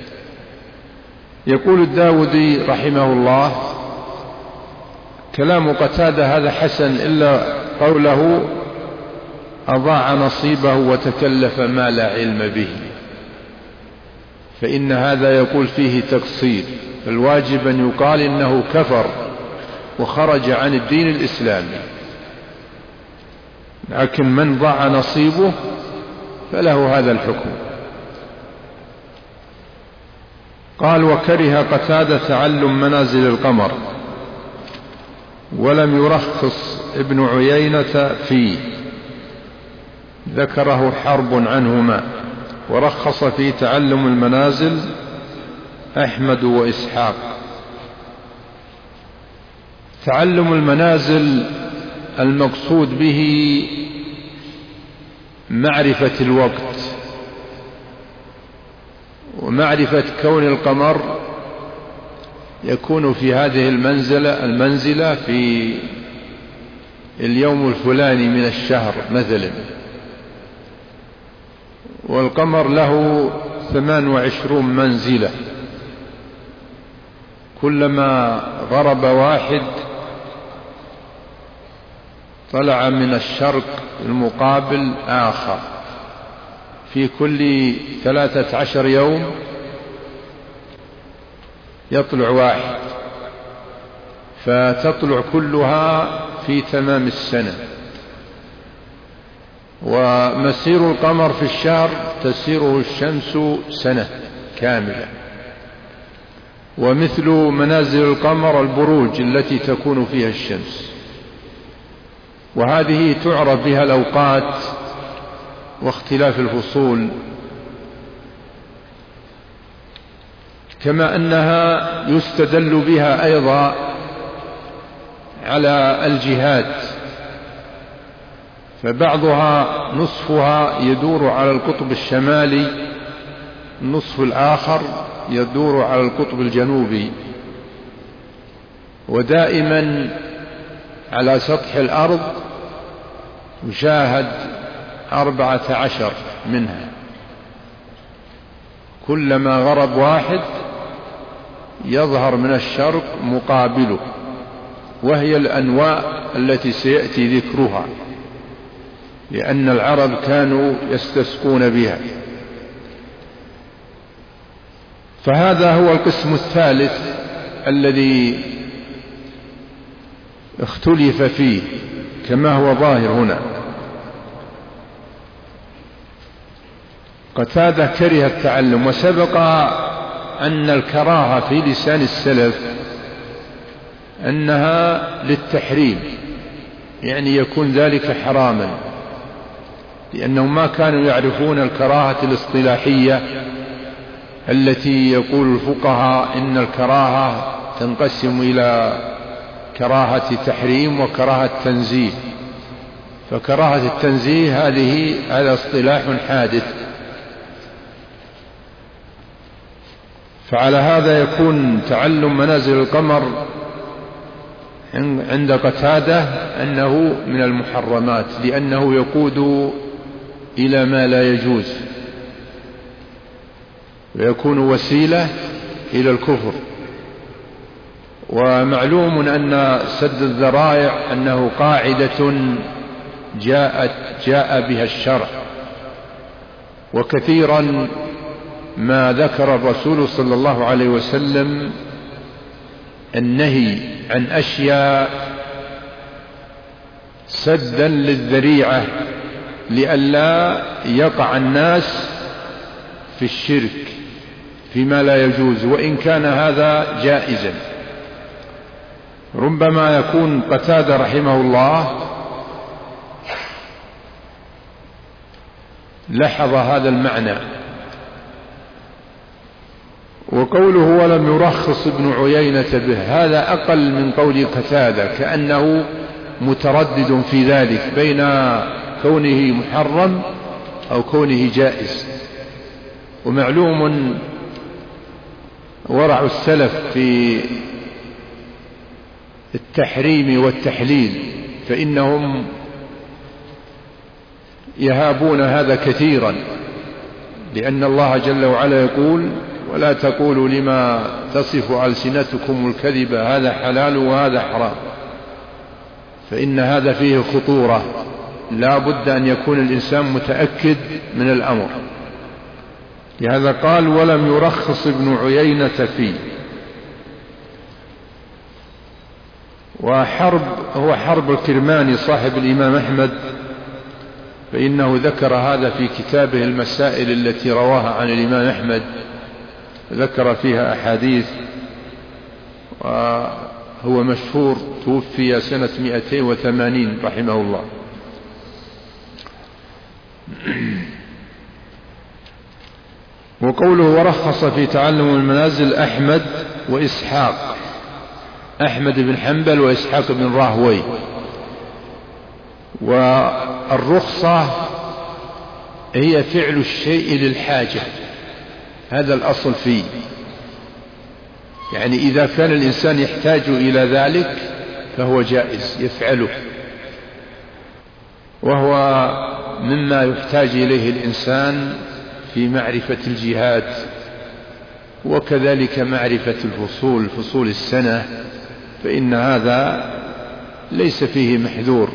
يقول الداودي رحمه الله كلام قتادة هذا حسن، إلا قوله أضاع نصيبه وتكلف ما لا علم به، فإن هذا يقول فيه تقصير. الواجب أن يقال إنه كفر وخرج عن الدين الإسلامي، لكن من ضاع نصيبه فله هذا الحكم. قال: وكره قتادة تعلم منازل القمر، ولم يرخص ابن عيينة فيه، ذكره حرب عنهما، ورخص في تعلم المنازل أحمد وإسحاق. تعلم المنازل المقصود به معرفة الوقت، ومعرفة كون القمر يكون في هذه المنزلة في اليوم الفلاني من الشهر مثلا، والقمر له 28 منزلة، كلما غرب واحد طلع من الشرق المقابل آخر، في كل 13 يوم يطلع واحد، فتطلع كلها في تمام السنة. ومسير القمر في الشهر تسيره الشمس سنة كاملة. ومثل منازل القمر البروج التي تكون فيها الشمس، وهذه تعرف بها الأوقات واختلاف الفصول، كما أنها يستدل بها أيضا على الجهات، فبعضها نصفها يدور على القطب الشمالي، النصف الآخر يدور على القطب الجنوبي، ودائما على سطح الأرض يشاهد 14 منها، كلما غرب واحد يظهر من الشرق مقابله، وهي الأنواء التي سيأتي ذكرها، لأن العرب كانوا يستسقون بها. فهذا هو القسم الثالث الذي اختلف فيه كما هو ظاهر هنا. قتادة كره التعلم، وسبق أن الكراهة في لسان السلف أنها للتحريم، يعني يكون ذلك حراما، لأنهم ما كانوا يعرفون الكراهة الاصطلاحية التي يقول الفقهاء إن الكراهة تنقسم إلى كراهة تحريم وكراهة تنزيه. فكراهة التنزيه هذا اصطلاح حادث، فعلى هذا يكون تعلم منازل القمر عند قتادة أنه من المحرمات، لأنه يقود إلى ما لا يجوز، ويكون وسيلة إلى الكفر. ومعلوم أن سد الذرائع أنه قاعدة جاء بها الشرع، وكثيرا ما ذكر الرسول صلى الله عليه وسلم النهي عن أشياء سدا للذريعة لئلا يقع الناس في الشرك فيما لا يجوز، وإن كان هذا جائزا. ربما يكون قتادة رحمه الله لاحظ هذا المعنى. وقوله ولم يرخص ابن عيينة به، هذا أقل من قول قتادة، كأنه متردد في ذلك بين كونه محرم أو كونه جائز. ومعلوم ورع السلف في التحريم والتحليل، فإنهم يهابون هذا كثيرا، لأن الله جل وعلا يقول ولا تقولوا لما تصف ألسنتكم الكذب هذا حلال وهذا حرام، فإن هذا فيه خطورة، لا بد أن يكون الإنسان متأكد من الأمر. لهذا قال ولم يرخص ابن عيينة فيه. هو حرب الكرماني صاحب الإمام أحمد، فإنه ذكر هذا في كتابه المسائل التي رواها عن الإمام أحمد، ذكر فيها أحاديث، وهو مشهور، توفي سنة 280 رحمه الله. وقوله ورخص في تعلم المنازل أحمد وإسحاق، أحمد بن حنبل وإسحاق بن راهوي. والرخصة هي فعل الشيء للحاجة، هذا الأصل فيه، يعني إذا كان الإنسان يحتاج إلى ذلك فهو جائز يفعله، وهو مما يحتاج إليه الإنسان في معرفة الجهاد، وكذلك معرفة فصول السنة، فإن هذا ليس فيه محذور،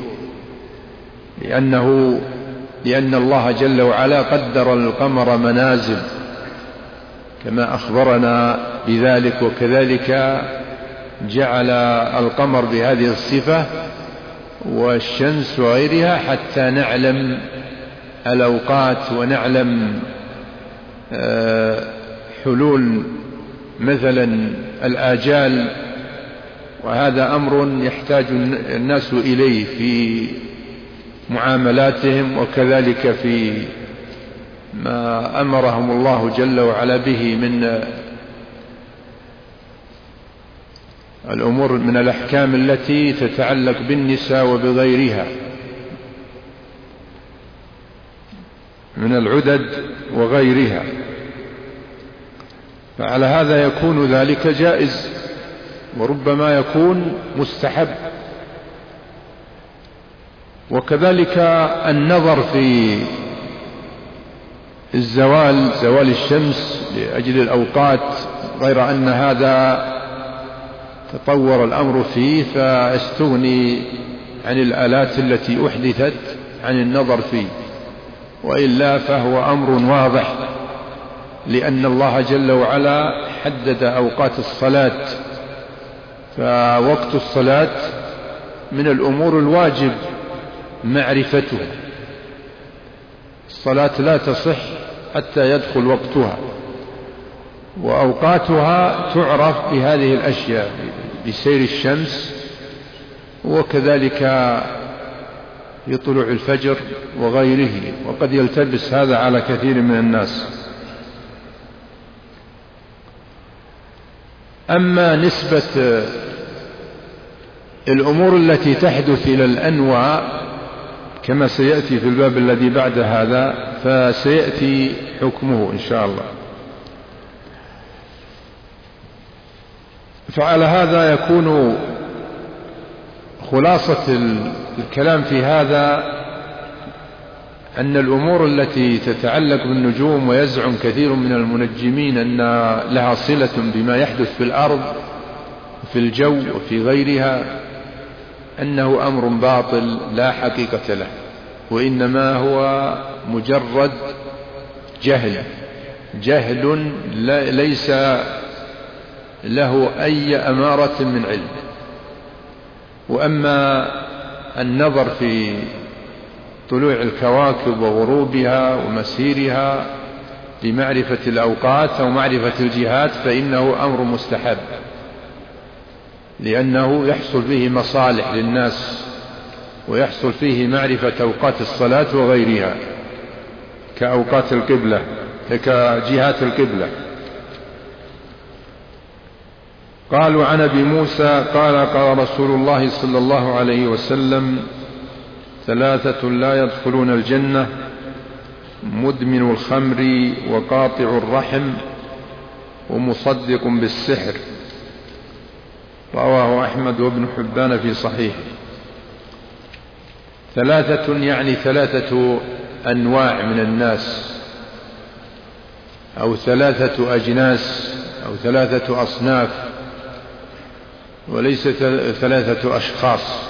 لأن الله جل وعلا قدر القمر منازل كما أخبرنا بذلك، وكذلك جعل القمر بهذه الصفة والشمس وغيرها حتى نعلم الأوقات ونعلم حلول مثلا الآجال، وهذا أمر يحتاج الناس إليه في معاملاتهم، وكذلك في ما أمرهم الله جل وعلا به من الأمور من الأحكام التي تتعلق بالنساء وبغيرها من العدد وغيرها، فعلى هذا يكون ذلك جائز، وربما يكون مستحب. وكذلك النظر في زوال الشمس لأجل الأوقات، غير أن هذا تطور الأمر فيه فاستغني عن الآلات التي أحدثت عن النظر فيه، وإلا فهو أمر واضح، لأن الله جل وعلا حدد أوقات الصلاة، فوقت الصلاة من الأمور الواجب معرفتها، الصلاة لا تصح حتى يدخل وقتها، وأوقاتها تعرف بهذه الأشياء، بسير الشمس، وكذلك في طلوع الفجر وغيره، وقد يلتبس هذا على كثير من الناس. أما نسبة الأمور التي تحدث إلى الأنواع كما سيأتي في الباب الذي بعد هذا، فسيأتي حكمه إن شاء الله. فعلى هذا يكون خلاصة الكلام في هذا أن الأمور التي تتعلق بالنجوم، ويزعم كثير من المنجمين أن لها صلة بما يحدث في الأرض وفي الجو وفي غيرها، أنه أمر باطل لا حقيقة له، وإنما هو مجرد جهل ليس له أي أمارة من علم. وأما النظر في طلوع الكواكب وغروبها ومسيرها لمعرفة الأوقات أو معرفة الجهات فإنه أمر مستحب، لأنه يحصل فيه مصالح للناس، ويحصل فيه معرفة أوقات الصلاة وغيرها كأوقات القبلة، كجهات القبلة. قالوا عن أبي موسى قال رسول الله صلى الله عليه وسلم: 3 لا يدخلون الجنة: مدمن الخمر، وقاطع الرحم، ومصدق بالسحر. رواه أحمد وابن حبان في صحيح. 3 يعني 3 أنواع من الناس، أو 3 أجناس، أو 3 أصناف، وليس 3 أشخاص.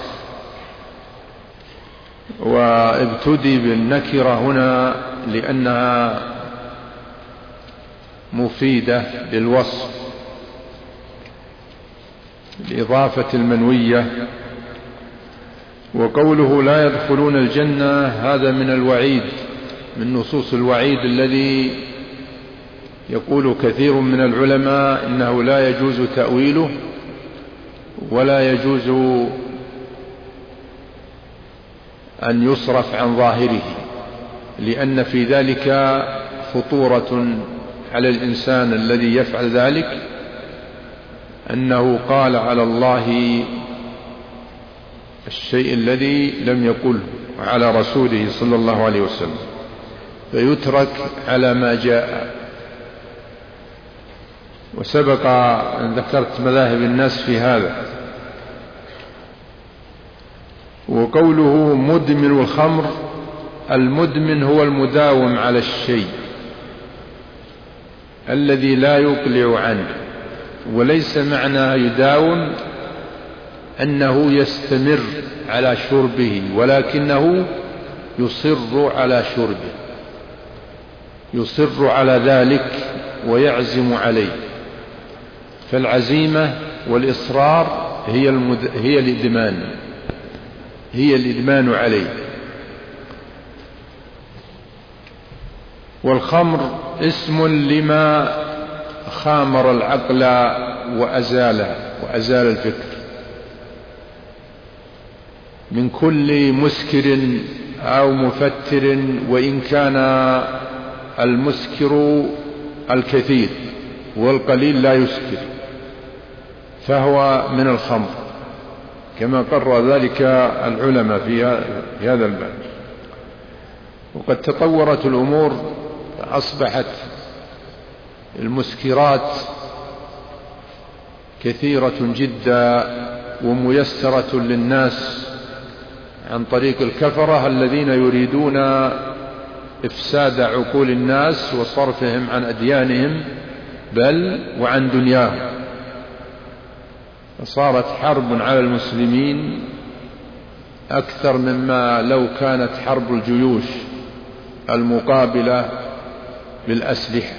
وابتدي بالنكرة هنا لأنها مفيدة للوصف، الإضافة المنوية. وقوله لا يدخلون الجنة هذا من الوعيد، من نصوص الوعيد الذي يقول كثير من العلماء إنه لا يجوز تأويله ولا يجوز أن يصرف عن ظاهره، لأن في ذلك خطورة على الإنسان الذي يفعل ذلك، أنه قال على الله الشيء الذي لم يقله على رسوله صلى الله عليه وسلم، فيترك على ما جاء. وسبق أن ذكرت مذاهب الناس في هذا. وقوله مدمن الخمر، المدمن هو المداوم على الشيء الذي لا يقلع عنه، وليس معنى يداوم أنه يستمر على شربه، ولكنه يصر على شربه، يصر على ذلك ويعزم عليه. فالعزيمة والإصرار هي الإدمان عليه. والخمر اسم لما خامر العقل وأزال الفكر من كل مسكر أو مفتر، وإن كان المسكر الكثير والقليل لا يسكر فهو من الخمر، كما قرر ذلك العلماء في هذا الباب. وقد تطورت الأمور، أصبحت المسكرات كثيرة جدا وميسرة للناس عن طريق الكفرة الذين يريدون إفساد عقول الناس وصرفهم عن أديانهم بل وعن دنياهم. فصارت حرب على المسلمين أكثر مما لو كانت حرب الجيوش المقابلة بالأسلحة.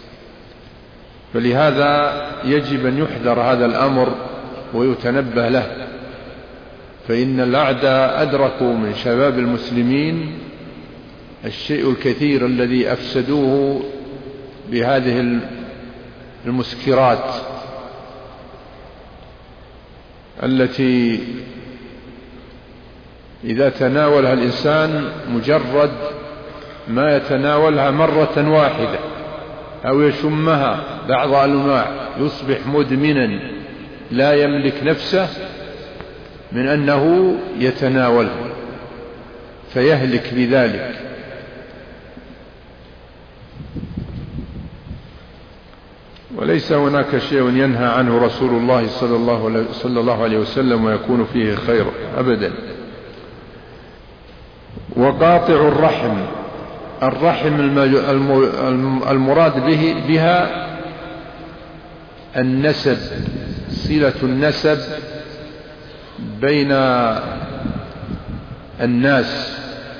فلهذا يجب أن يحذر هذا الأمر ويتنبه له، فإن الأعداء أدركوا من شباب المسلمين الشيء الكثير الذي أفسدوه بهذه المسكرات التي إذا تناولها الإنسان مجرد ما يتناولها مرة واحدة أو يشمها بعض الأنواع يصبح مدمنا لا يملك نفسه من أنه يتناولها فيهلك بذلك. وليس هناك شيء ينهى عنه رسول الله صلى الله عليه وسلم ويكون فيه خير أبدا. وقاطع الرحم، الرحم المراد بها النسب، صلة النسب بين الناس،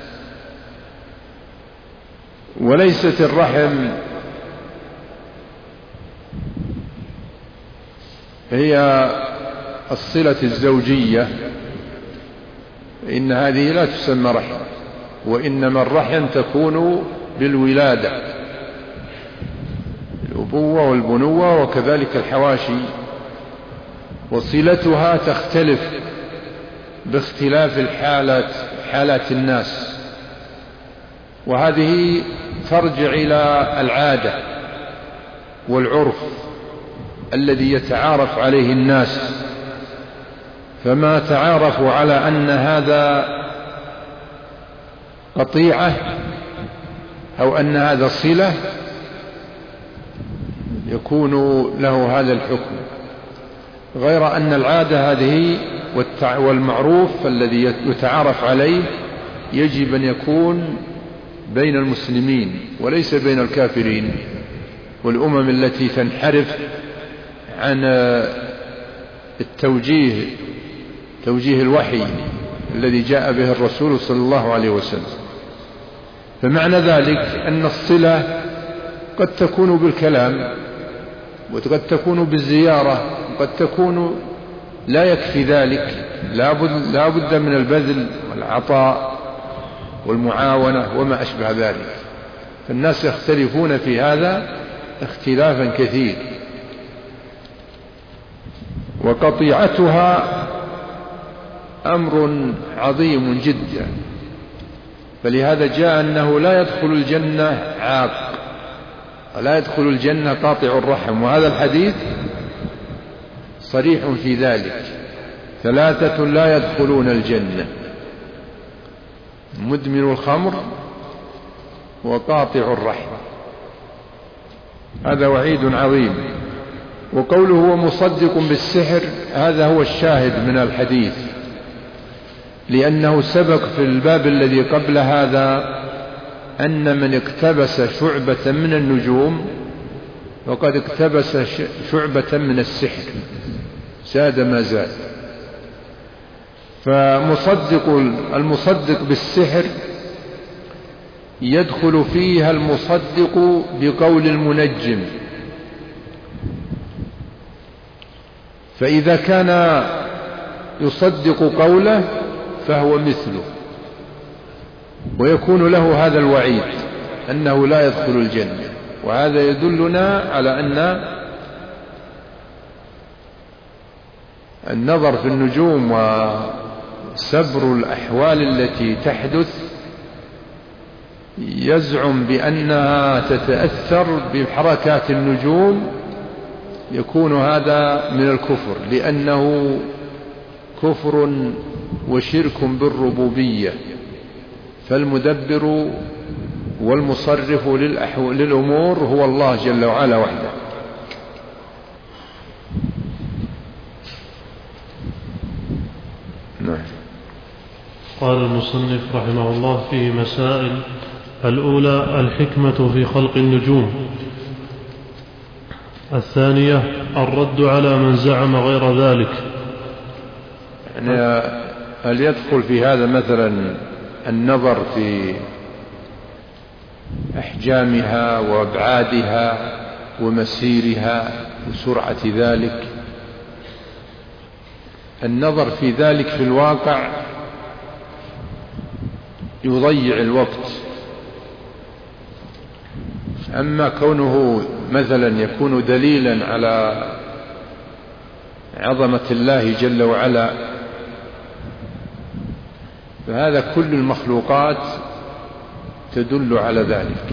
وليست الرحم هي الصلة الزوجية، إن هذه لا تسمى رحم، وإنما الرحم تكون بالولادة، الأبوة والبنوة وكذلك الحواشي، وصلتها تختلف باختلاف حالات الناس، وهذه ترجع إلى العادة والعرف الذي يتعارف عليه الناس. فما تعارفوا على أن هذا قطيعة أو أن هذا صلة يكون له هذا الحكم، غير أن العادة هذه والمعروف الذي يتعارف عليه يجب أن يكون بين المسلمين وليس بين الكافرين والأمم التي تنحرف عن توجيه الوحي الذي جاء به الرسول صلى الله عليه وسلم. فمعنى ذلك أن الصلة قد تكون بالكلام، وقد تكون بالزيارة، وقد تكون لا يكفي ذلك، لا بد من البذل والعطاء والمعاونة وما أشبه ذلك. فالناس يختلفون في هذا اختلافا كثير، وقطيعتها أمر عظيم جدا. فلهذا جاء أنه لا يدخل الجنة عاق، ولا يدخل الجنة قاطع الرحم، وهذا الحديث صريح في ذلك. 3 لا يدخلون الجنة: مدمن الخمر وقاطع الرحم. هذا وعيد عظيم. وقوله ومصدق بالسحر هذا هو الشاهد من الحديث، لأنه سبق في الباب الذي قبل هذا أن من اقتبس شعبة من النجوم وقد اقتبس شعبة من السحر، زاد ما زاد. المصدق بالسحر يدخل فيها المصدق بقول المنجم، فإذا كان يصدق قوله فهو مثله، ويكون له هذا الوعيد أنه لا يدخل الجنة. وهذا يدلنا على أن النظر في النجوم وسبر الأحوال التي تحدث يزعم بأنها تتأثر بحركات النجوم، يكون هذا من الكفر، لأنه كفر وشرك بالربوبية. فالمدبر والمصرف للأمور هو الله جل وعلا وحده. قال المصنف رحمه الله فيه مسائل: الأولى الحكمة في خلق النجوم. الثانية الرد على من زعم غير ذلك. يعني هل يدخل في هذا مثلا النظر في أحجامها وأبعادها ومسيرها وسرعة ذلك؟ النظر في ذلك في الواقع يضيع الوقت. أما كونه مثلا يكون دليلا على عظمة الله جل وعلا، فهذا كل المخلوقات تدل على ذلك.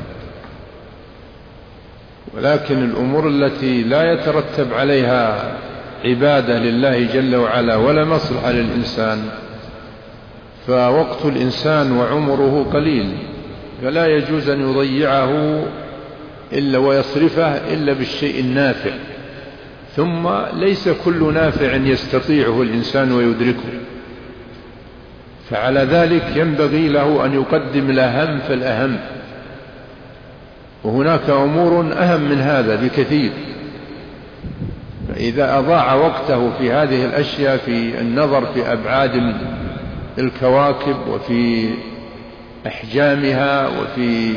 ولكن الأمور التي لا يترتب عليها عبادة لله جل وعلا ولا مصلحة للإنسان، فوقت الإنسان وعمره قليل، فلا يجوز أن يضيعه إلا ويصرفه إلا بالشيء النافع. ثم ليس كل نافع يستطيعه الإنسان ويدركه، فعلى ذلك ينبغي له أن يقدم الأهم فالأهم. وهناك أمور أهم من هذا بكثير، فإذا أضاع وقته في هذه الأشياء، في النظر في أبعاد الكواكب وفي أحجامها وفي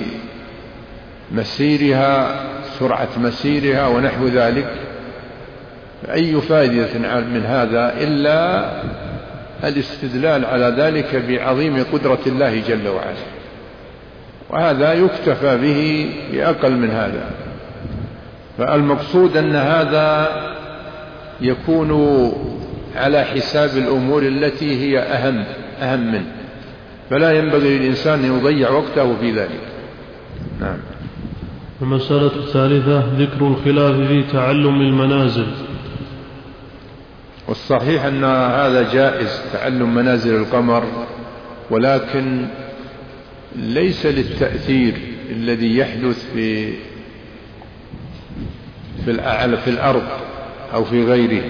مسيرها، سرعة مسيرها ونحو ذلك، فأي فائدة من هذا إلا الاستدلال على ذلك بعظيم قدرة الله جل وعلا، وهذا يكتفى به بأقل من هذا. فالمقصود أن هذا يكون على حساب الأمور التي هي أهم منه، فلا ينبغي للإنسان أن يضيع وقته في ذلك. نعم. المسألة الثالثة ذكر الخلاف في تعلم المنازل. والصحيح أن هذا جائز، تعلم منازل القمر، ولكن ليس للتأثير الذي يحدث في الأرض أو في غيره،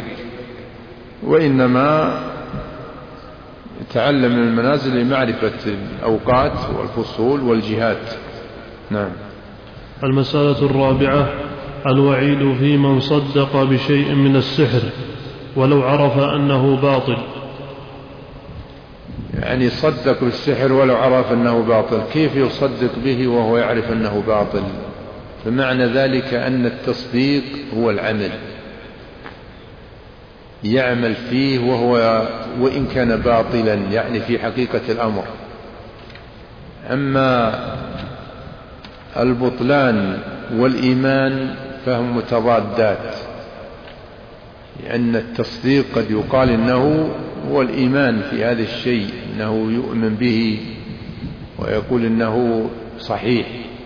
وإنما يتعلم المنازل لمعرفة الأوقات والفصول والجهات. نعم. المسألة الرابعة الوعيد في من صدق بشيء من السحر ولو عرف أنه باطل. يعني صدق بالسحر ولو عرف أنه باطل، كيف يصدق به وهو يعرف أنه باطل؟ فمعنى ذلك أن التصديق هو العمل، يعمل فيه وإن كان باطلا، يعني في حقيقة الأمر. أما البطلان والإيمان فهم متضادات، لأن التصديق قد يقال إنه هو الإيمان في هذا الشيء، إنه يؤمن به ويقول إنه صحيح.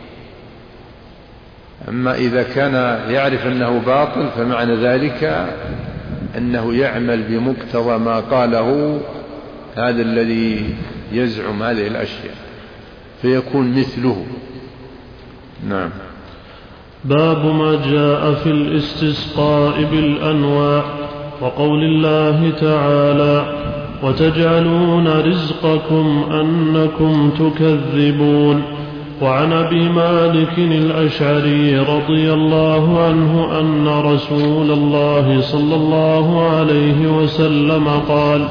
أما إذا كان يعرف أنه باطل فمعنى ذلك أنه يعمل بمقتضى ما قاله هذا الذي يزعم هذه الأشياء فيكون مثله. نعم. باب ما جاء في الاستسقاء بالأنواع، وقول الله تعالى: وتجعلون رزقكم أنكم تكذبون. وعن أبي مالك الأشعري رضي الله عنه أن رسول الله صلى الله عليه وسلم قال: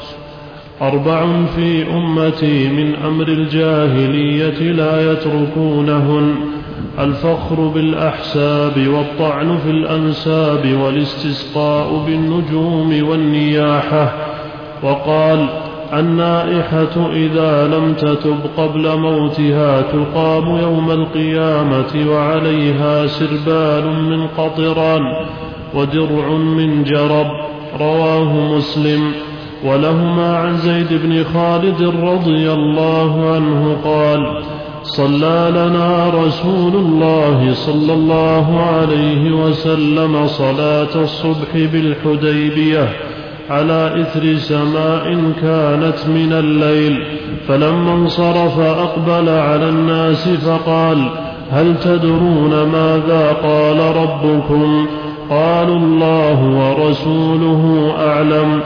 4 في أمتي من أمر الجاهلية لا يتركونهن: الفخر بالأحساب، والطعن في الأنساب، والاستسقاء بالنجوم، والنياحة. وقال: النائحة إذا لم تتب قبل موتها تقام يوم القيامة وعليها سربال من قطران ودرع من جرب. رواه مسلم. ولهما عن زيد بن خالد رضي الله عنه قال: صلى لنا رسول الله صلى الله عليه وسلم صلاة الصبح بالحديبية على إثر سماء كانت من الليل، فلما انصرف أقبل على الناس فقال: هل تدرون ماذا قال ربكم؟ قالوا: الله ورسوله أعلم.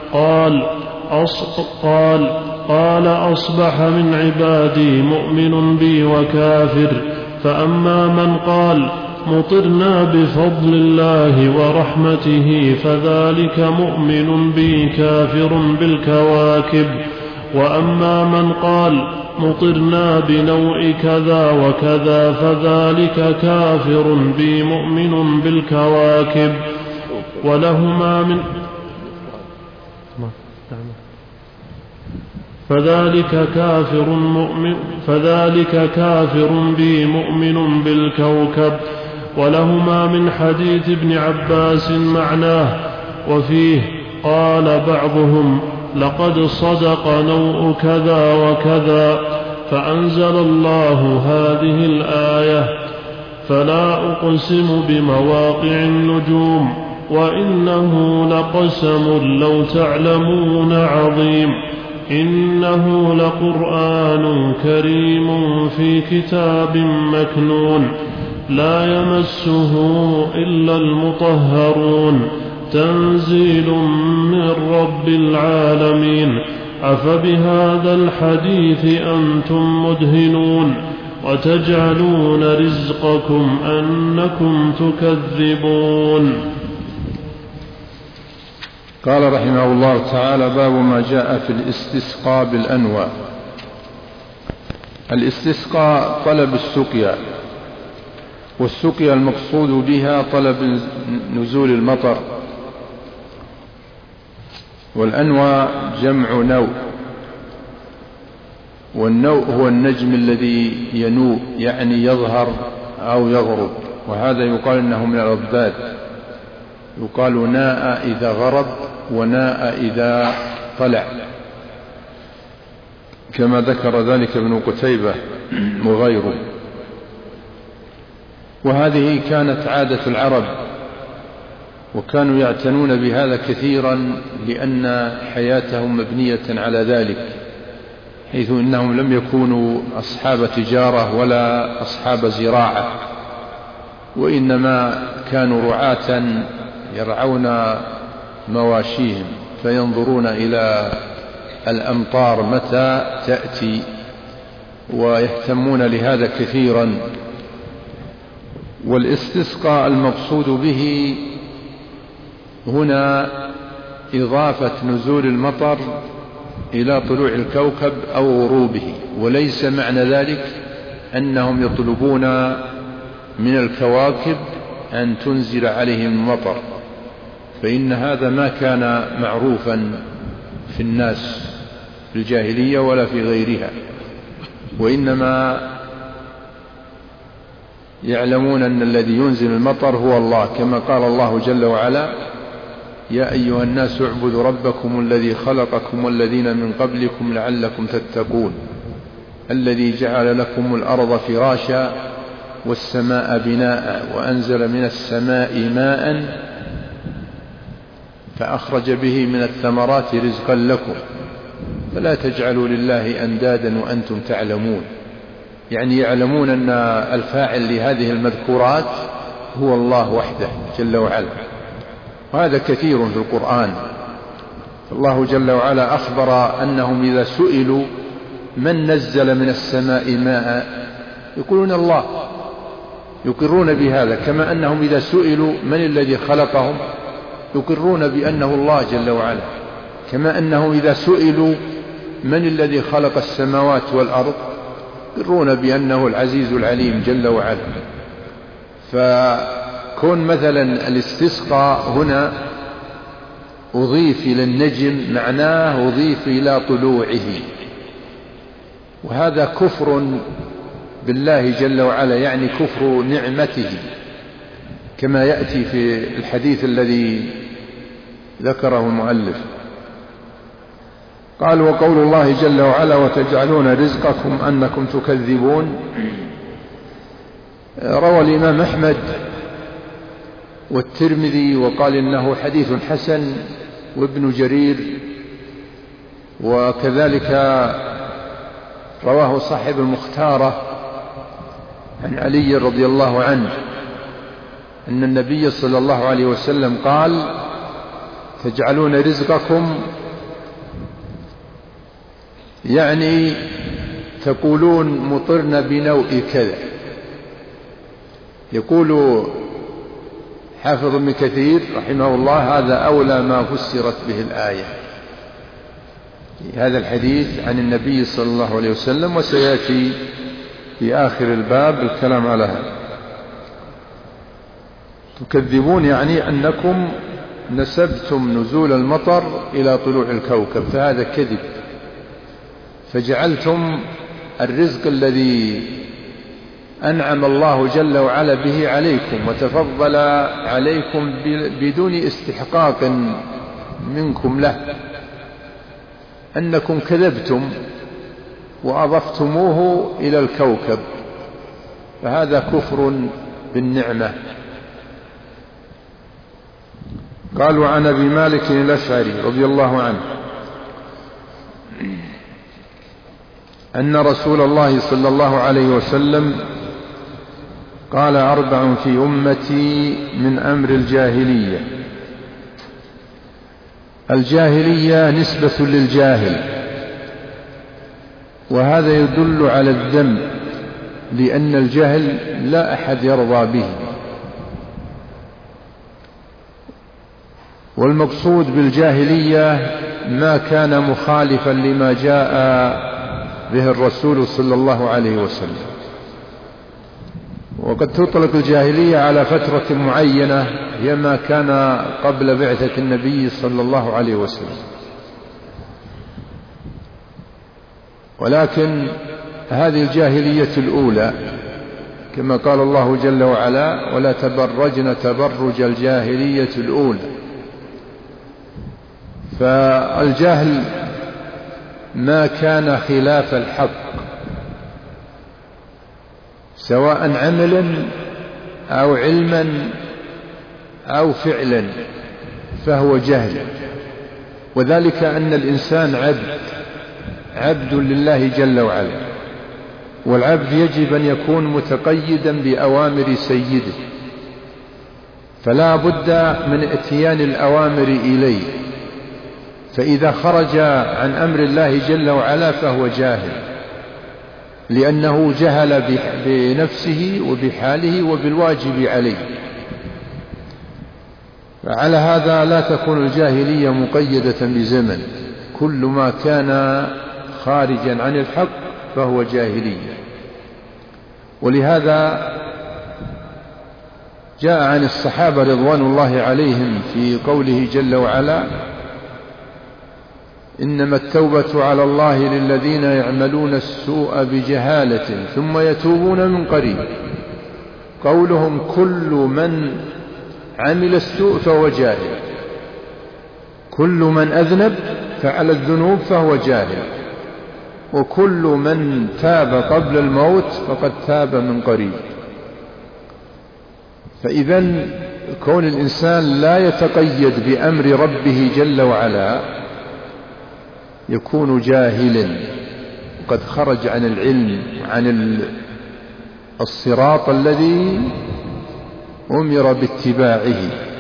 قال: أصبح من عبادي مؤمن بي وكافر، فأما من قال: مطرنا بفضل الله ورحمته، فذلك مؤمن بي كافر بالكواكب. وأما من قال: مطرنا بنوء كذا وكذا، فذلك كافر بي مؤمن بالكواكب. ولهما من فذلك كافر بي مؤمن بالكوكب. ولهما من حديث ابن عباس معناه. وفيه قال بعضهم: لقد صدق نوء كذا وكذا، فأنزل الله هذه الآية: فلا أقسم بمواقع النجوم وإنه لقسم لو تعلمون عظيم، إنه لقرآن كريم في كتاب مكنون، لا يمسه إلا المطهرون، تنزيل من رب العالمين. أفبهذا الحديث أنتم مدهنون، وتجعلون رزقكم أنكم تكذبون. قال رحمه الله تعالى: باب ما جاء في الاستسقاء بالأنواع. الاستسقاء طلب السقيا، والسقيا المقصود بها طلب نزول المطر، والأنواع جمع نوء، والنوء هو النجم الذي ينوء يعني يظهر أو يغرب، وهذا يقال إنه من الأضداد، يقال ناء إذا غرب وناء إذا طلع، كما ذكر ذلك ابن قتيبة وغيره. وهذه كانت عادة العرب، وكانوا يعتنون بهذا كثيرا لأن حياتهم مبنية على ذلك، حيث إنهم لم يكونوا أصحاب تجارة ولا أصحاب زراعة، وإنما كانوا رعاة يرعون مواشيهم، فينظرون إلى الأمطار متى تأتي، ويهتمون لهذا كثيرا. والاستسقاء المقصود به هنا إضافة نزول المطر إلى طلوع الكوكب أو غروبه، وليس معنى ذلك أنهم يطلبون من الكواكب أن تنزل عليهم المطر، فإن هذا ما كان معروفا في الناس في الجاهلية ولا في غيرها، وإنما يعلمون أن الذي ينزل المطر هو الله، كما قال الله جل وعلا: يا أيها الناس اعبدوا ربكم الذي خلقكم والذين من قبلكم لعلكم تتقون الذي جعل لكم الأرض فراشا والسماء بناء وأنزل من السماء ماء فأخرج به من الثمرات رزقا لكم فلا تجعلوا لله أندادا وأنتم تعلمون. يعني يعلمون أن الفاعل لهذه المذكورات هو الله وحده جل وعلا، وهذا كثير في القرآن. الله جل وعلا أخبر أنهم إذا سئلوا من نزل من السماء ماء يقولون الله، يقرون بهذا، كما أنهم إذا سئلوا من الذي خلقهم يقرون بأنه الله جل وعلا، كما أنهم إذا سئلوا من الذي خلق السماوات والأرض يقرون بأنه العزيز العليم جل وعلا. فكون مثلا الاستسقاء هنا أضيف إلى النجم معناه أضيف إلى طلوعه، وهذا كفر بالله جل وعلا، يعني كفر نعمته، كما يأتي في الحديث الذي ذكره المؤلف. قال: وقول الله جل وعلا: وتجعلون رزقكم أنكم تكذبون. روى الإمام أحمد والترمذي وقال إنه حديث حسن، وابن جرير، وكذلك رواه صاحب المختارة عن علي رضي الله عنه أن النبي صلى الله عليه وسلم قال: تجعلون رزقكم، يعني تقولون مطرنا بنوء كذا. يقول حافظ ابن كثير رحمه الله: هذا أولى ما فسرت به الآية، هذا الحديث عن النبي صلى الله عليه وسلم، وسيأتي في آخر الباب الكلام على هذا. تكذبون يعني أنكم نسبتم نزول المطر إلى طلوع الكوكب، فهذا كذب، فجعلتم الرزق الذي أنعم الله جل وعلا به عليكم وتفضل عليكم بدون استحقاق منكم له، أنكم كذبتم وأضفتموه إلى الكوكب، فهذا كفر بالنعمة. قالوا: عن أبي مالك الأشعري رضي الله عنه أن رسول الله صلى الله عليه وسلم قال: 4 في أمتي من أمر الجاهلية. الجاهلية نسبة للجاهل، وهذا يدل على الذم، لأن الجهل لا أحد يرضى به. والمقصود بالجاهلية ما كان مخالفا لما جاء به الرسول صلى الله عليه وسلم. وقد تطلق الجاهلية على فترة معينة هي ما كان قبل بعثة النبي صلى الله عليه وسلم، ولكن هذه الجاهلية الأولى كما قال الله جل وعلا: ولا تبرجن تبرج الجاهلية الأولى. فالجهل ما كان خلاف الحق، سواء عملا أو علما أو فعلا، فهو جهل. وذلك أن الإنسان عبد لله جل وعلا، والعبد يجب أن يكون متقيدا بأوامر سيده، فلا بد من اتيان الأوامر إليه، فإذا خرج عن أمر الله جل وعلا فهو جاهل، لأنه جهل بنفسه وبحاله وبالواجب عليه. فعلى هذا لا تكون الجاهلية مقيدة بزمن، كل ما كان خارجا عن الحق فهو جاهلية. ولهذا جاء عن الصحابة رضوان الله عليهم في قوله جل وعلا: إنما التوبة على الله للذين يعملون السوء بجهالة ثم يتوبون من قريب. قولهم كل من عمل السوء فهو جاهل، كل من أذنب فعل الذنوب فهو جاهل، وكل من تاب قبل الموت فقد تاب من قريب. فإذا كون الإنسان لا يتقيد بأمر ربه جل وعلا يكون جاهلا، وقد خرج عن العلم، عن الصراط الذي أمر باتباعه.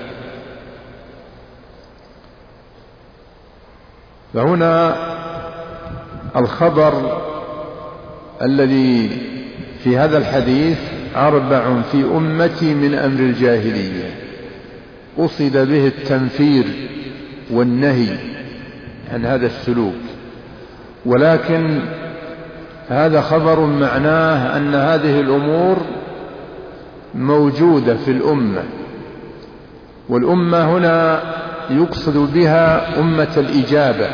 فهنا الخبر الذي في هذا الحديث: 4 في أمتي من أمر الجاهلية، قصد به التنفير والنهي عن هذا السلوك، ولكن هذا خبر معناه أن هذه الأمور موجودة في الأمة، والأمة هنا يقصد بها أمة الإجابة،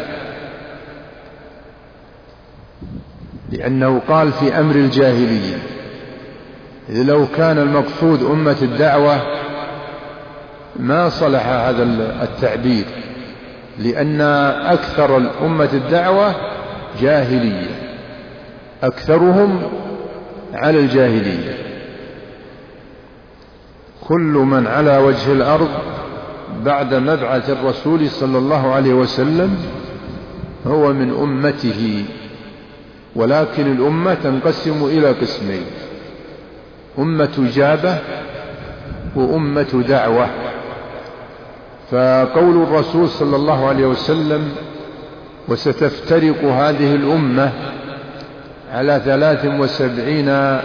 لأنه قال في أمر الجاهلية. إذ لو كان المقصود أمة الدعوة ما صلح هذا التعبير، لأن أكثر الأمة الدعوة جاهلية، أكثرهم على الجاهلية. كل من على وجه الأرض بعد مبعث الرسول صلى الله عليه وسلم هو من أمته، ولكن الأمة تنقسم إلى قسمين: أمة إجابة وأمة دعوة. فقول الرسول صلى الله عليه وسلم: وستفترق هذه الأمة على 73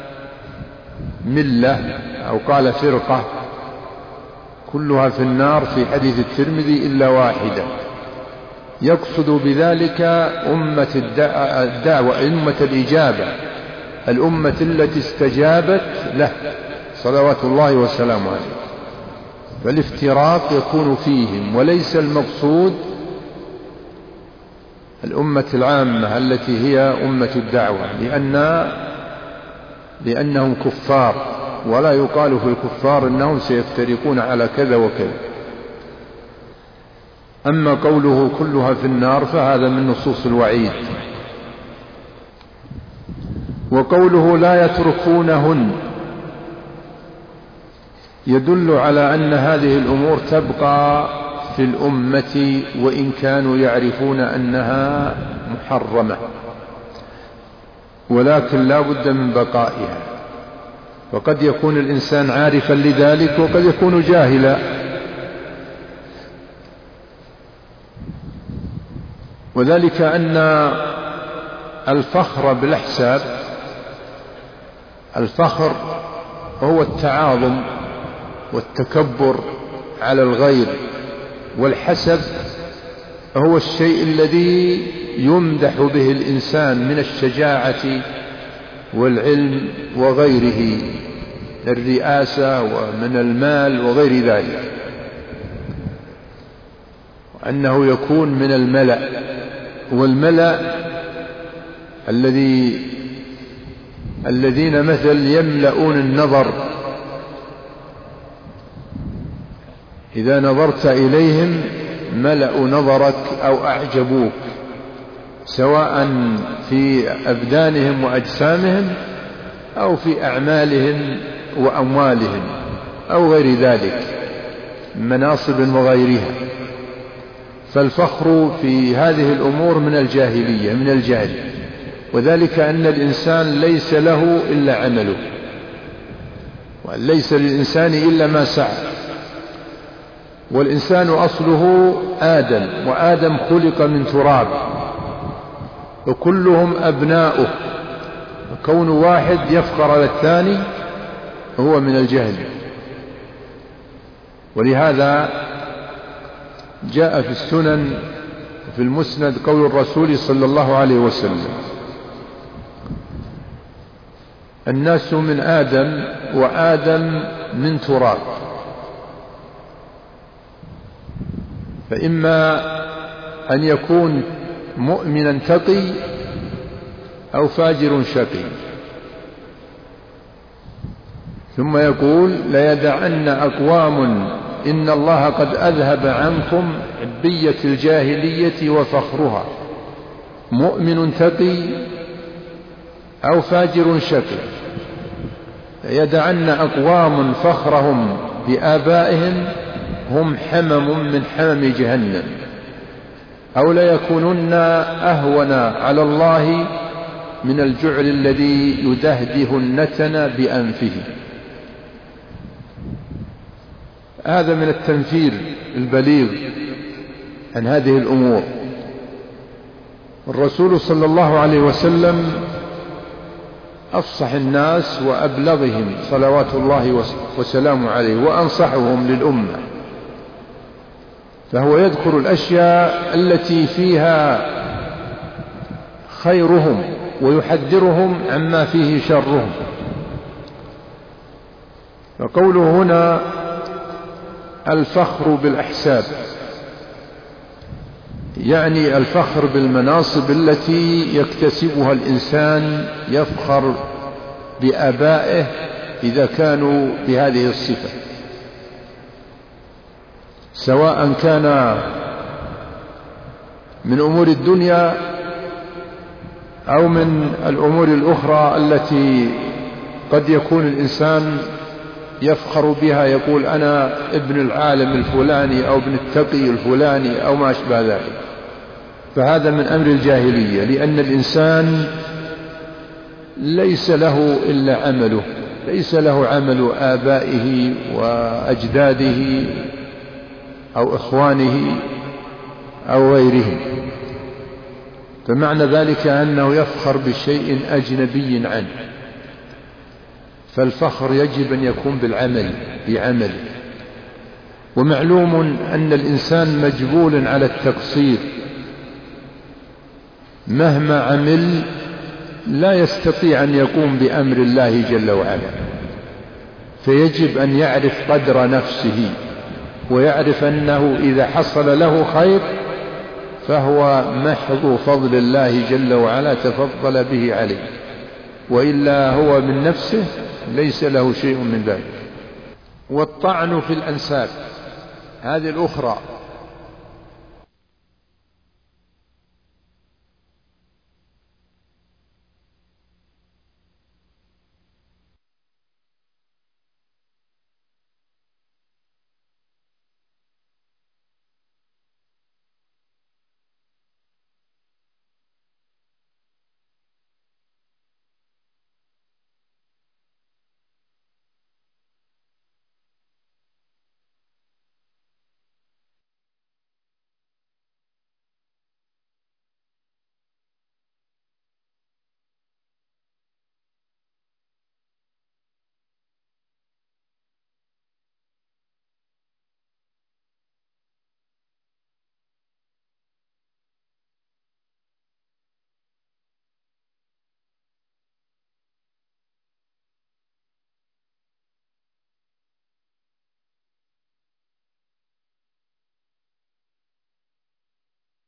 ملة، أو قال فرقة، كلها في النار، في حديث الترمذي إلا واحدة، يقصد بذلك أمة الدعوة، أمة الإجابة، الأمة التي استجابت له صلوات الله وسلامه عليه. فالافتراق يكون فيهم، وليس المقصود الأمة العامة التي هي أمة الدعوة، لأنهم كفار، ولا يقال في الكفار أنهم سيفترقون على كذا وكذا. أما قوله كلها في النار فهذا من نصوص الوعيد. وقوله لا يتركونهن يدل على أن هذه الأمور تبقى في الأمة وإن كانوا يعرفون أنها محرمة، ولكن لا بد من بقائها. وقد يكون الإنسان عارفا لذلك وقد يكون جاهلا، وذلك أن الفخر بالأحساب، الفخر هو التعاظم والتكبر على الغير، والحسب هو الشيء الذي يمدح به الإنسان من الشجاعة والعلم وغيره، الرئاسة ومن المال وغير ذلك، أنه يكون من الملأ، والملأ الذين مثل يملؤون النظر، إذا نظرت إليهم ملأوا نظرك أو أعجبوك، سواء في أبدانهم وأجسامهم أو في أعمالهم وأموالهم أو غير ذلك، مناصب وغيرها. فالفخر في هذه الأمور من الجاهلية، من الجهل، وذلك أن الإنسان ليس له إلا عمله، وليس للإنسان إلا ما سعى، والإنسان أصله آدم، وآدم خلق من تراب، وكلهم أبناؤه، كون واحد يفخر على الثاني هو من الجهل. ولهذا جاء في السنن في المسند قول الرسول صلى الله عليه وسلم: الناس من آدم وآدم من تراب، فإما أن يكون مؤمنا تقي أو فاجر شقي. ثم يقول ليدعن أقوام إن الله قد أذهب عنكم عبية الجاهلية وفخرها، مؤمن تقي أو فاجر شقي. ليدعن أقوام فخرهم بآبائهم هم حمم من حمم جهنم، أو ليكونن أهون على الله من الجعل الذي يدهده النتن بأنفه. هذا من التنفير البليغ عن هذه الأمور. الرسول صلى الله عليه وسلم أفصح الناس وأبلغهم صلوات الله وسلامه عليه وأنصحهم للأمة، فهو يذكر الأشياء التي فيها خيرهم ويحذرهم عما فيه شرهم. فقوله هنا الفخر بالأحساب، يعني الفخر بالمناصب التي يكتسبها الإنسان، يفخر بآبائه إذا كانوا بهذه الصفة، سواء كان من أمور الدنيا أو من الأمور الأخرى التي قد يكون الإنسان يفخر بها، يقول أنا ابن العالم الفلاني أو ابن التقي الفلاني أو ما أشبه ذلك. فهذا من أمر الجاهلية، لأن الإنسان ليس له إلا عمله، ليس له عمل آبائه وأجداده أو إخوانه أو غيرهم. فمعنى ذلك أنه يفخر بشيء أجنبي عنه. فالفخر يجب أن يكون بالعمل، بعمله. ومعلوم أن الإنسان مجبول على التقصير، مهما عمل لا يستطيع أن يقوم بأمر الله جل وعلا، فيجب أن يعرف قدر نفسه، ويعرف أنه إذا حصل له خير فهو محض فضل الله جل وعلا تفضل به عليه، وإلا هو من نفسه ليس له شيء من ذلك. والطعن في الأنساب هذه الأخرى،